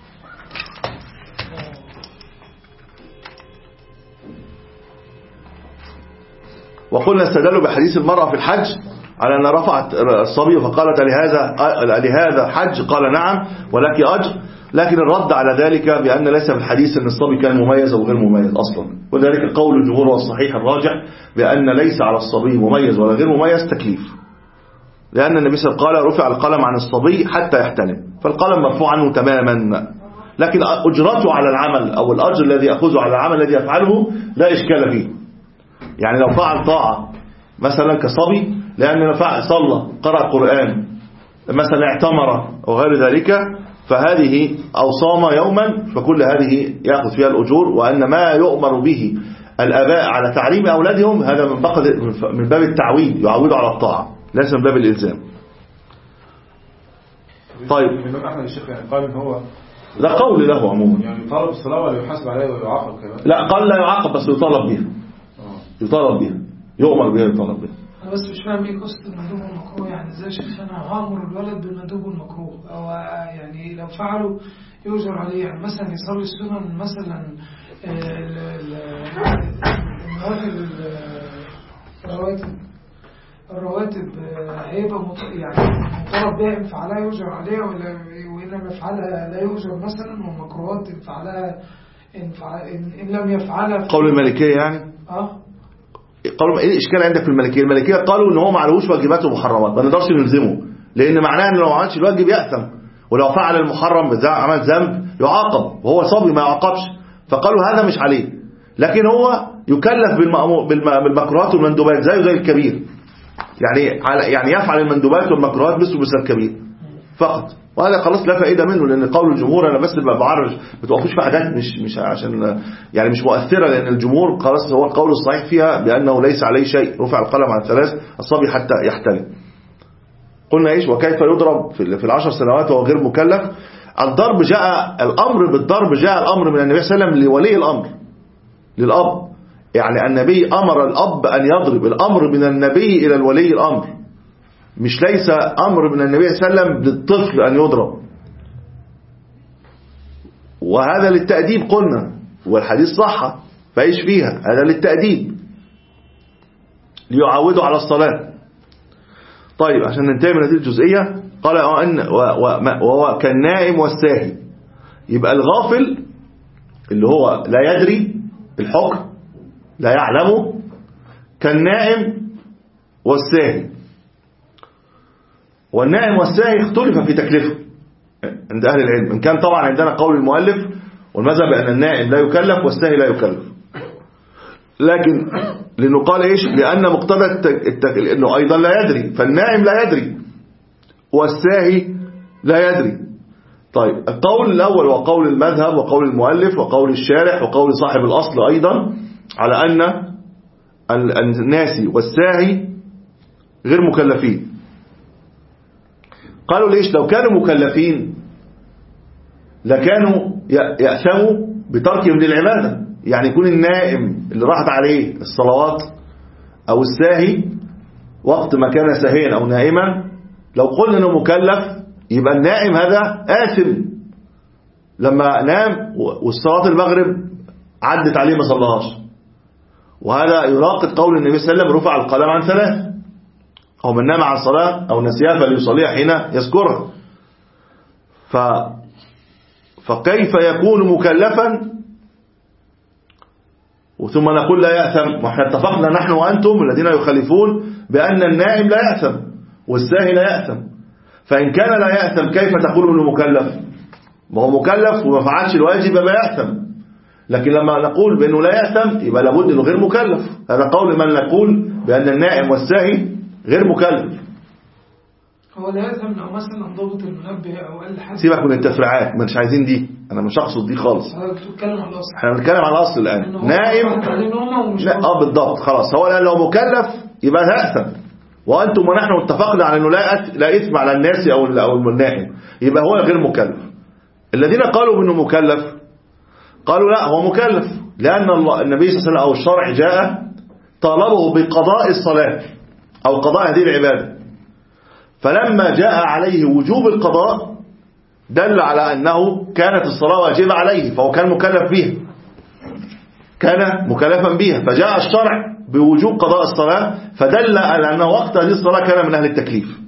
S1: وقلنا استدلوا بحديث المرأة في الحج على أن رفعت الصبي فقالت لهذا لهذا حج، قال نعم ولك أجر. لكن الرد على ذلك بأن ليس في الحديث أن الصبي كان مميز أو غير مميز أصلا، وذلك قول الجمهور والصحيح الراجح بأن ليس على الصبي مميز ولا غير مميز تكليف. لأن النبي صلى الله عليه وسلم قال رفع القلم عن الصبي حتى يحتلم، فالقلم مرفوع عنه تماما، لكن أجرته على العمل أو الأجر الذي يأخذه على العمل الذي يفعله لا إشكال فيه. يعني لو فعل طاعة مثلا كصبي، لأن فعل صلى قرأ قرآن مثلا اعتمر أو غير ذلك، فهذه أو صام يوما، فكل هذه يأخذ فيها الأجور. وأن ما يؤمر به الآباء على تعليم أولادهم هذا من من باب التعويد، يعودوا على الطاعة، ليس من باب الإلزام. طيب
S2: الإمام أحمد الشيخ يعني قال إن هو
S1: ده قول له عموما،
S2: يعني يطالب الصلاة ولا يحاسب عليها ويعاقب كمان؟
S1: لا قال لا يعاقب، بس يطالب بها، يطالب بها، يؤمر بها، يطالب بها.
S3: أنا بس مش فاهم ايه قصة المندوب والمكروه، يعني ازاي شيخ انا هامر الولد بالمندوب والمكروه، او يعني لو فعلوا يؤجر عليه، يعني مثلا يصلي السنن مثلا النوافل الرواتب الرواتب هيبقى يعني مطالب بها ان فعلها يؤجر عليها، ولا وان لم يفعلها لا يؤجر مثلا، والمكروهات ان فعلها ان, فعل إن لم يفعلها
S1: قول المالكية يعني
S3: اه
S1: قالوا ايه الاشكال عندك في المالكيه؟ المالكيه قالوا ان هو ما عليهوش واجبات ومحرمات، ما نقدرش نلزمه، لان معناه ان لو ما عملش الواجب يأثم، ولو فعل المحرم بتاع عمل ذنب يعاقب، وهو صبي ما يعاقبش، فقالوا هذا مش عليه، لكن هو يكلف بالمكروهات والمندوبات زيه زي الكبير، يعني يعني يفعل المندوبات والمكروهات مثل مثل الكبير فقط، وهذا خلاص لا فائده منه، لان قول الجمهور انا بس بعرج ما توقفوش في حاجات مش مش عشان يعني مش مؤثره، لان الجمهور خلاص هو القول الصحيح فيها بانه ليس عليه شيء، رفع القلم عن ثلاث الصبي حتى يحتلم. قلنا ايش وكيف يضرب في العشر سنوات وهو غير مكلف؟ الضرب جاء الامر بالضرب جاء الامر من النبي صلى الله عليه وسلم لولي الامر، للاب، يعني النبي امر الاب ان يضرب، الامر من النبي الى الولي الامر، مش ليس أمر من النبي صلى الله عليه وسلم للطفل أن يضرب، وهذا للتأديب قلنا، والحديث صح فإيش فيها، هذا للتأديب ليعودوا على الصلاة. طيب عشان ننتهي من هذه الجزئية، قال أن وهو كالنائم والساهي، يبقى الغافل اللي هو لا يدري الحكم لا يعلمه كالنائم والساهي. والنائم والساهي اختلف في تكليفه عند أهل العلم، إن كان طبعا عندنا قول المؤلف والمذهب بأن النائم لا يكلف والساهي لا يكلف، لكن لأنه قال إيش؟ لأن مقتضى التكليف إنه أيضا لا يدري، فالنائم لا يدري والساهي لا يدري. طيب القول الأول وقول المذهب وقول المؤلف وقول الشارح وقول صاحب الأصل أيضا على أن الناسي والساهي غير مكلفين. قالوا ليش؟ لو كانوا مكلفين لكانوا يأثموا بتركهم للعبادة، يعني يكون النائم اللي راحت عليه الصلوات أو الساهي وقت ما كان ساهيا أو نائما، لو قلنا أنه مكلف يبقى النائم هذا آثم لما نام والصلاة المغرب عدت عليه ما صلاهاش، وهذا يناقض قول النبي صلى الله عليه وسلم رفع القلم عن ثلاث، أو من نام عن صلاة أو نسيها فليصليها حين يذكرها. ف... فكيف يكون مكلفا ثم نقول لا يأثم؟ واحنا اتفقنا نحن وأنتم الذين يخالفون بأن النائم لا يأثم والساهي لا يأثم، فإن كان لا يأثم كيف تقول انه مكلف؟ ما هو مكلف وما فعلش الواجب يبقى يأثم، لكن لما نقول بأنه لا يأثم يبقى لابد انه غير مكلف. هذا قول من نقول بأن النائم والساهي غير مكلف.
S3: هو لا يأثم لو مثلا ضابط المنبه او قال حاجه،
S1: سيبك من التفريعات، مش عايزين دي، انا مش هقصد دي خالص،
S3: بتتكلم على الاصل،
S1: احنا بنتكلم على الاصل الان. نائم لا اه بالضبط خلاص، هو الان لو مكلف يبقى يأثم، وانتم ونحن اتفقنا على انه لا لا اثم على الناس او او النائم، يبقى هو غير مكلف. الذين قالوا بانه مكلف قالوا لا هو مكلف، لان الله النبي صلى الله عليه وسلم او الشرع جاء طالبه بقضاء الصلاة او قضاء هذه العبادة، فلما جاء عليه وجوب القضاء دل على انه كانت الصلاة واجبة عليه، فهو كان مكلف بها، كان مكلفا بها، فجاء الشرع بوجوب قضاء الصلاة فدل على أن وقت هذه الصلاة كان من أهل التكليف.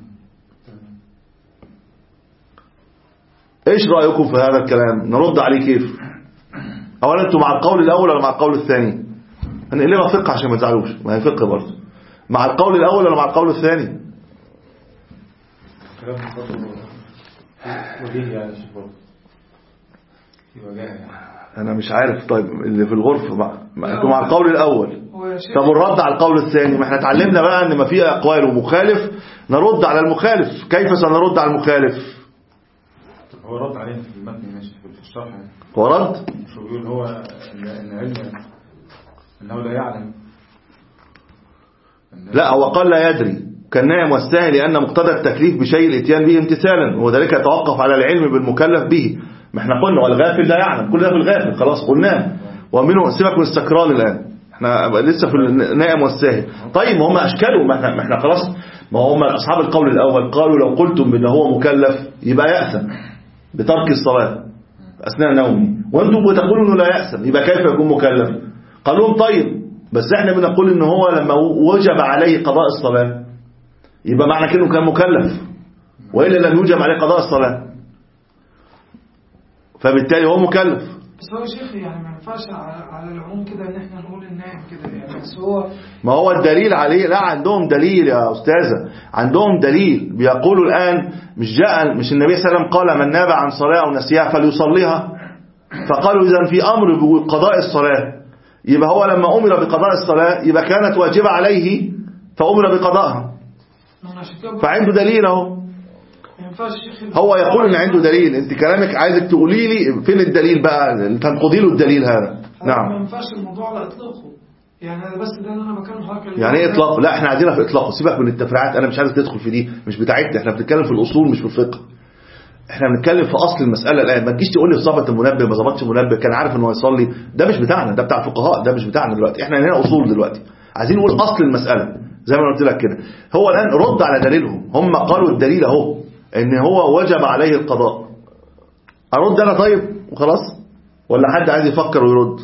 S1: إيش رأيكم في هذا الكلام؟ نرد عليه كيف؟ أولا أنتم مع القول الأول ولا مع القول الثاني؟ هنقلبها فقه عشان ما تزعلوش، ما هي فقه برضه. مع القول الأول ولا مع القول الثاني؟
S2: كلام برضه وجيه يعني شوف برضه في وجاه يعني.
S1: انا مش عارف. طيب اللي في الغرفة بقى انتوا مع القول الاول، طب الرد على القول الثاني؟ ما احنا اتعلمنا بقى ان ما في اقوال ومخالف نرد على المخالف. كيف سنرد على المخالف؟
S2: هو رد عليه في المتن ماشي في الشرح يعني.
S1: هو رد
S2: شو بيقول هو ان علم انه لا يعلم.
S1: لا هو قال لا يدري كان نائم والساهي لأن مقتضى التكليف بشيء الاتيان به امتثالا، وذلك يتوقف على العلم بالمكلف به. ما احنا قلنا والغافل لا يعلم، كل ده في الغافل خلاص قلناه. ومنه سيبك من السكران الآن، احنا لسه في النائم والساهي. طيب ما هم أشكالوا، ما احنا, ما احنا خلاص، ما هم أصحاب القول الأول قالوا لو قلتم بأنه هو مكلف يبقى يأثم بترك الصلاة أثناء نومه، وانتم بتقولوا انه لا يأثم، يبقى كيف يكون مكلف؟ قالوا لهم طيب بس احنا بنقول ان هو لما وجب عليه قضاء الصلاة يبقى معنى كأنه كان مكلف، وإلا لم يوجب عليه قضاء الصلاة، فبالتالي هو مكلف.
S3: بس هو شيخ يعني ما ينفعش على العموم كده ان احنا نقول النائم كده يعني. بس هو
S1: ما هو الدليل عليه، لا عندهم دليل يا أستاذة، عندهم دليل. بيقولوا الآن مش جاء مش النبي صلى الله عليه وسلم قال من نام عن صلاة أو نسيها فليصليها، فقالوا إذن في أمر بقضاء الصلاة، يبقى هو لما أمر بقضاء الصلاة يبقى كانت واجبة عليه فأمر بقضائها، فعنده دليل اهو. هو يقول ان عنده دليل، انت كلامك عايزك تقولي لي فين الدليل بقى، تنقضي له الدليل هذا. نعم
S3: ما ينفعش الموضوع على اطلاقه يعني، هذا بس ده اللي انا بكلم حضرتك.
S1: يعني ايه اطلاق؟ لا احنا عايزينها في اطلاقه، سيبك من التفريعات، انا مش عايز تدخل في دي، مش بتاعتنا، احنا بنتكلم في الاصول مش في الفقه. احنا بنتكلم في اصل المساله الان. ما تجيش تقول لي ظبط المنبه ما ظبطش المنبه كان عارف انه هيصلي، ده مش بتاعنا، ده بتاع الفقهاء، ده مش بتاعنا دلوقتي. احنا هنا اصول دلوقتي، عايزين نقول اصل المساله زي ما قلت لك كده. هو الان رد على دليلهم، هم قالوا الدليل اهو ان هو وجب عليه القضاء. ارد انا طيب وخلاص، ولا حد عايز يفكر ويرد؟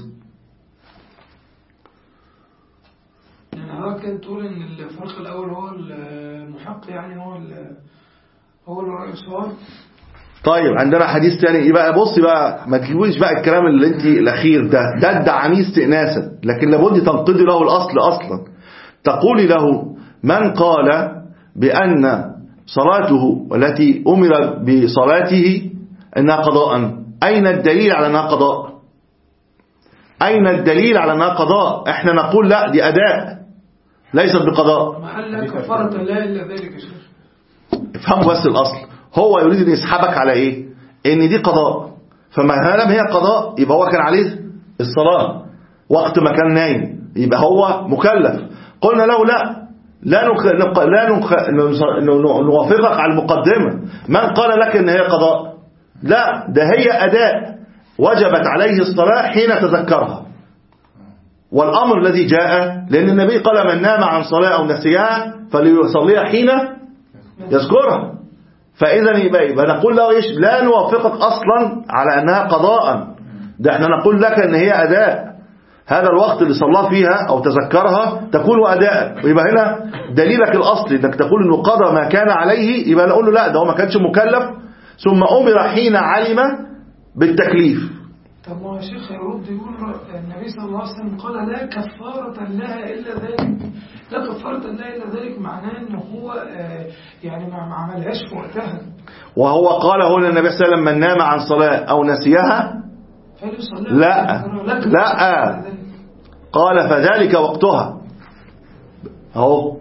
S3: يعني حضرتك تقول ان الفرق الاول هو المحق يعني، هو هو الرأي الصواب.
S1: طيب عندنا حديث تاني يبقى، بصي بقى ما تجيبوش بقى الكلام اللي انت الاخير ده ده ادعى استئناسا، لكن لابد تنقضي له الاصل اصلا. تقولي له من قال بان صلاته التي امر بصلاته انها قضاء، اين الدليل على انها قضاء؟ اين الدليل على انها قضاء؟ احنا نقول لا دي اداء ليست بقضاء.
S3: ما قال لك كفاره لا الا ذلك يا شيخ.
S1: افهموا بس الاصل، هو يريد ان يسحبك على ايه؟ ان دي قضاء، فما دام هي قضاء يبقى هو كان عليه الصلاة وقت ما كان نايم، يبقى هو مكلف. قلنا له لا لا نخ... لا نخ... نوافقك على المقدمة. من قال لك ان هي قضاء؟ لا ده هي اداء وجبت عليه الصلاة حين تذكرها، والامر الذي جاء لان النبي قال من نام عن صلاة او نسيها فليصليها حين يذكرها. فإذا يبقى, يبقى نقول له إيش؟ لا نوافقك أصلا على أنها قضاء، ده احنا نقول لك أن هي أداء، هذا الوقت اللي صلى فيها أو تذكرها تكون أداء. ويبقى هنا دليلك الأصلي أنك تقول أنه قضى ما كان عليه، يبقى نقول له لا ده هو ما كانش مكلف ثم أمر حين علم بالتكليف.
S3: طب ما يا شيخ يرد يقول النبي صلى الله عليه وسلم قال لا كفارة لها إلا ذلك، لا كفارة لها إلا ذلك، معناه إنه هو يعني ما عملهاش في وقتها.
S1: وهو قال هنا النبي صلى الله عليه وسلم من نام عن صلاة أو نسيها لا لا قال فذلك وقتها اهو.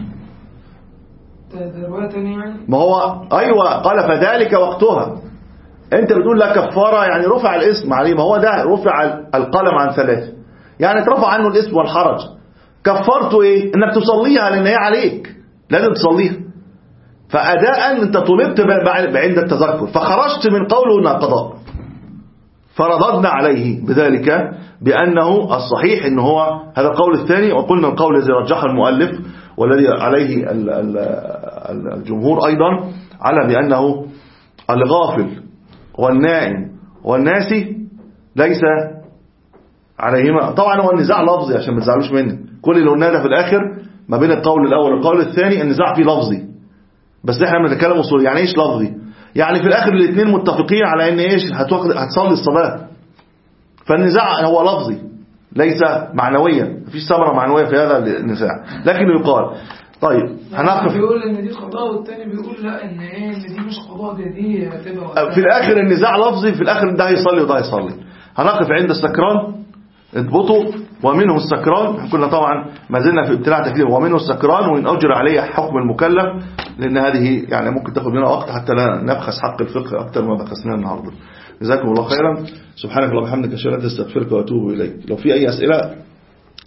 S3: ده رواية تانية يعني.
S1: ما هو أيوة قال فذلك وقتها، انت بتقول لا كفارة يعني رفع الاسم عليه، ما هو ده رفع القلم عن ثلاثة يعني اترفع عنه الاسم والحرج. كفرته ايه؟ انك تصليها لان هي عليك لازم تصليها، فاداء انت طلبت عند التذكر فخرجت من قوله انها قضاء، فرددنا عليه بذلك بانه الصحيح ان هو هذا القول الثاني. وقلنا القول الذي رجحه المؤلف والذي عليه الجمهور ايضا على بانه الغافل والنائم والناسي ليس عليهما. طبعا هو النزاع لفظي عشان ما تزعلوش مني، كل اللي قلناه ده في الاخر ما بين القول الاول والقول الثاني النزاع فيه لفظي، بس احنا بنتكلم اصولي. يعني ايش لفظي؟ يعني في الاخر الاثنين متفقين على ان ايش هتصلي الصلاه، فالنزاع هو لفظي ليس معنويا، مفيش ثمره معنويه في هذا النزاع. لكن يقال طيب هنقف
S3: بيقول ان دي قضاء والتاني بيقول لا ان ايه ان دي مش قضاء، دي دي هتبقى
S1: في الاخر النزاع لفظي، في الاخر ده هيصلي وده هيصلي. هنقف عند السكران اضبطوا ومنه السكران. كنا طبعا ما زلنا في ابتلاع تكليف ومنه السكران وإن أجر عليه حكم المكلف، لأن هذه يعني ممكن تاخد لنا وقت حتى لا نبخس حق الفقه أكثر ما بخسناه النهارده. جزاكم الله خيرا. سبحانك اللهم وبحمدك أشهد أن لا إله إلا أنت أستغفرك وأتوب إليك. لو في أي أسئلة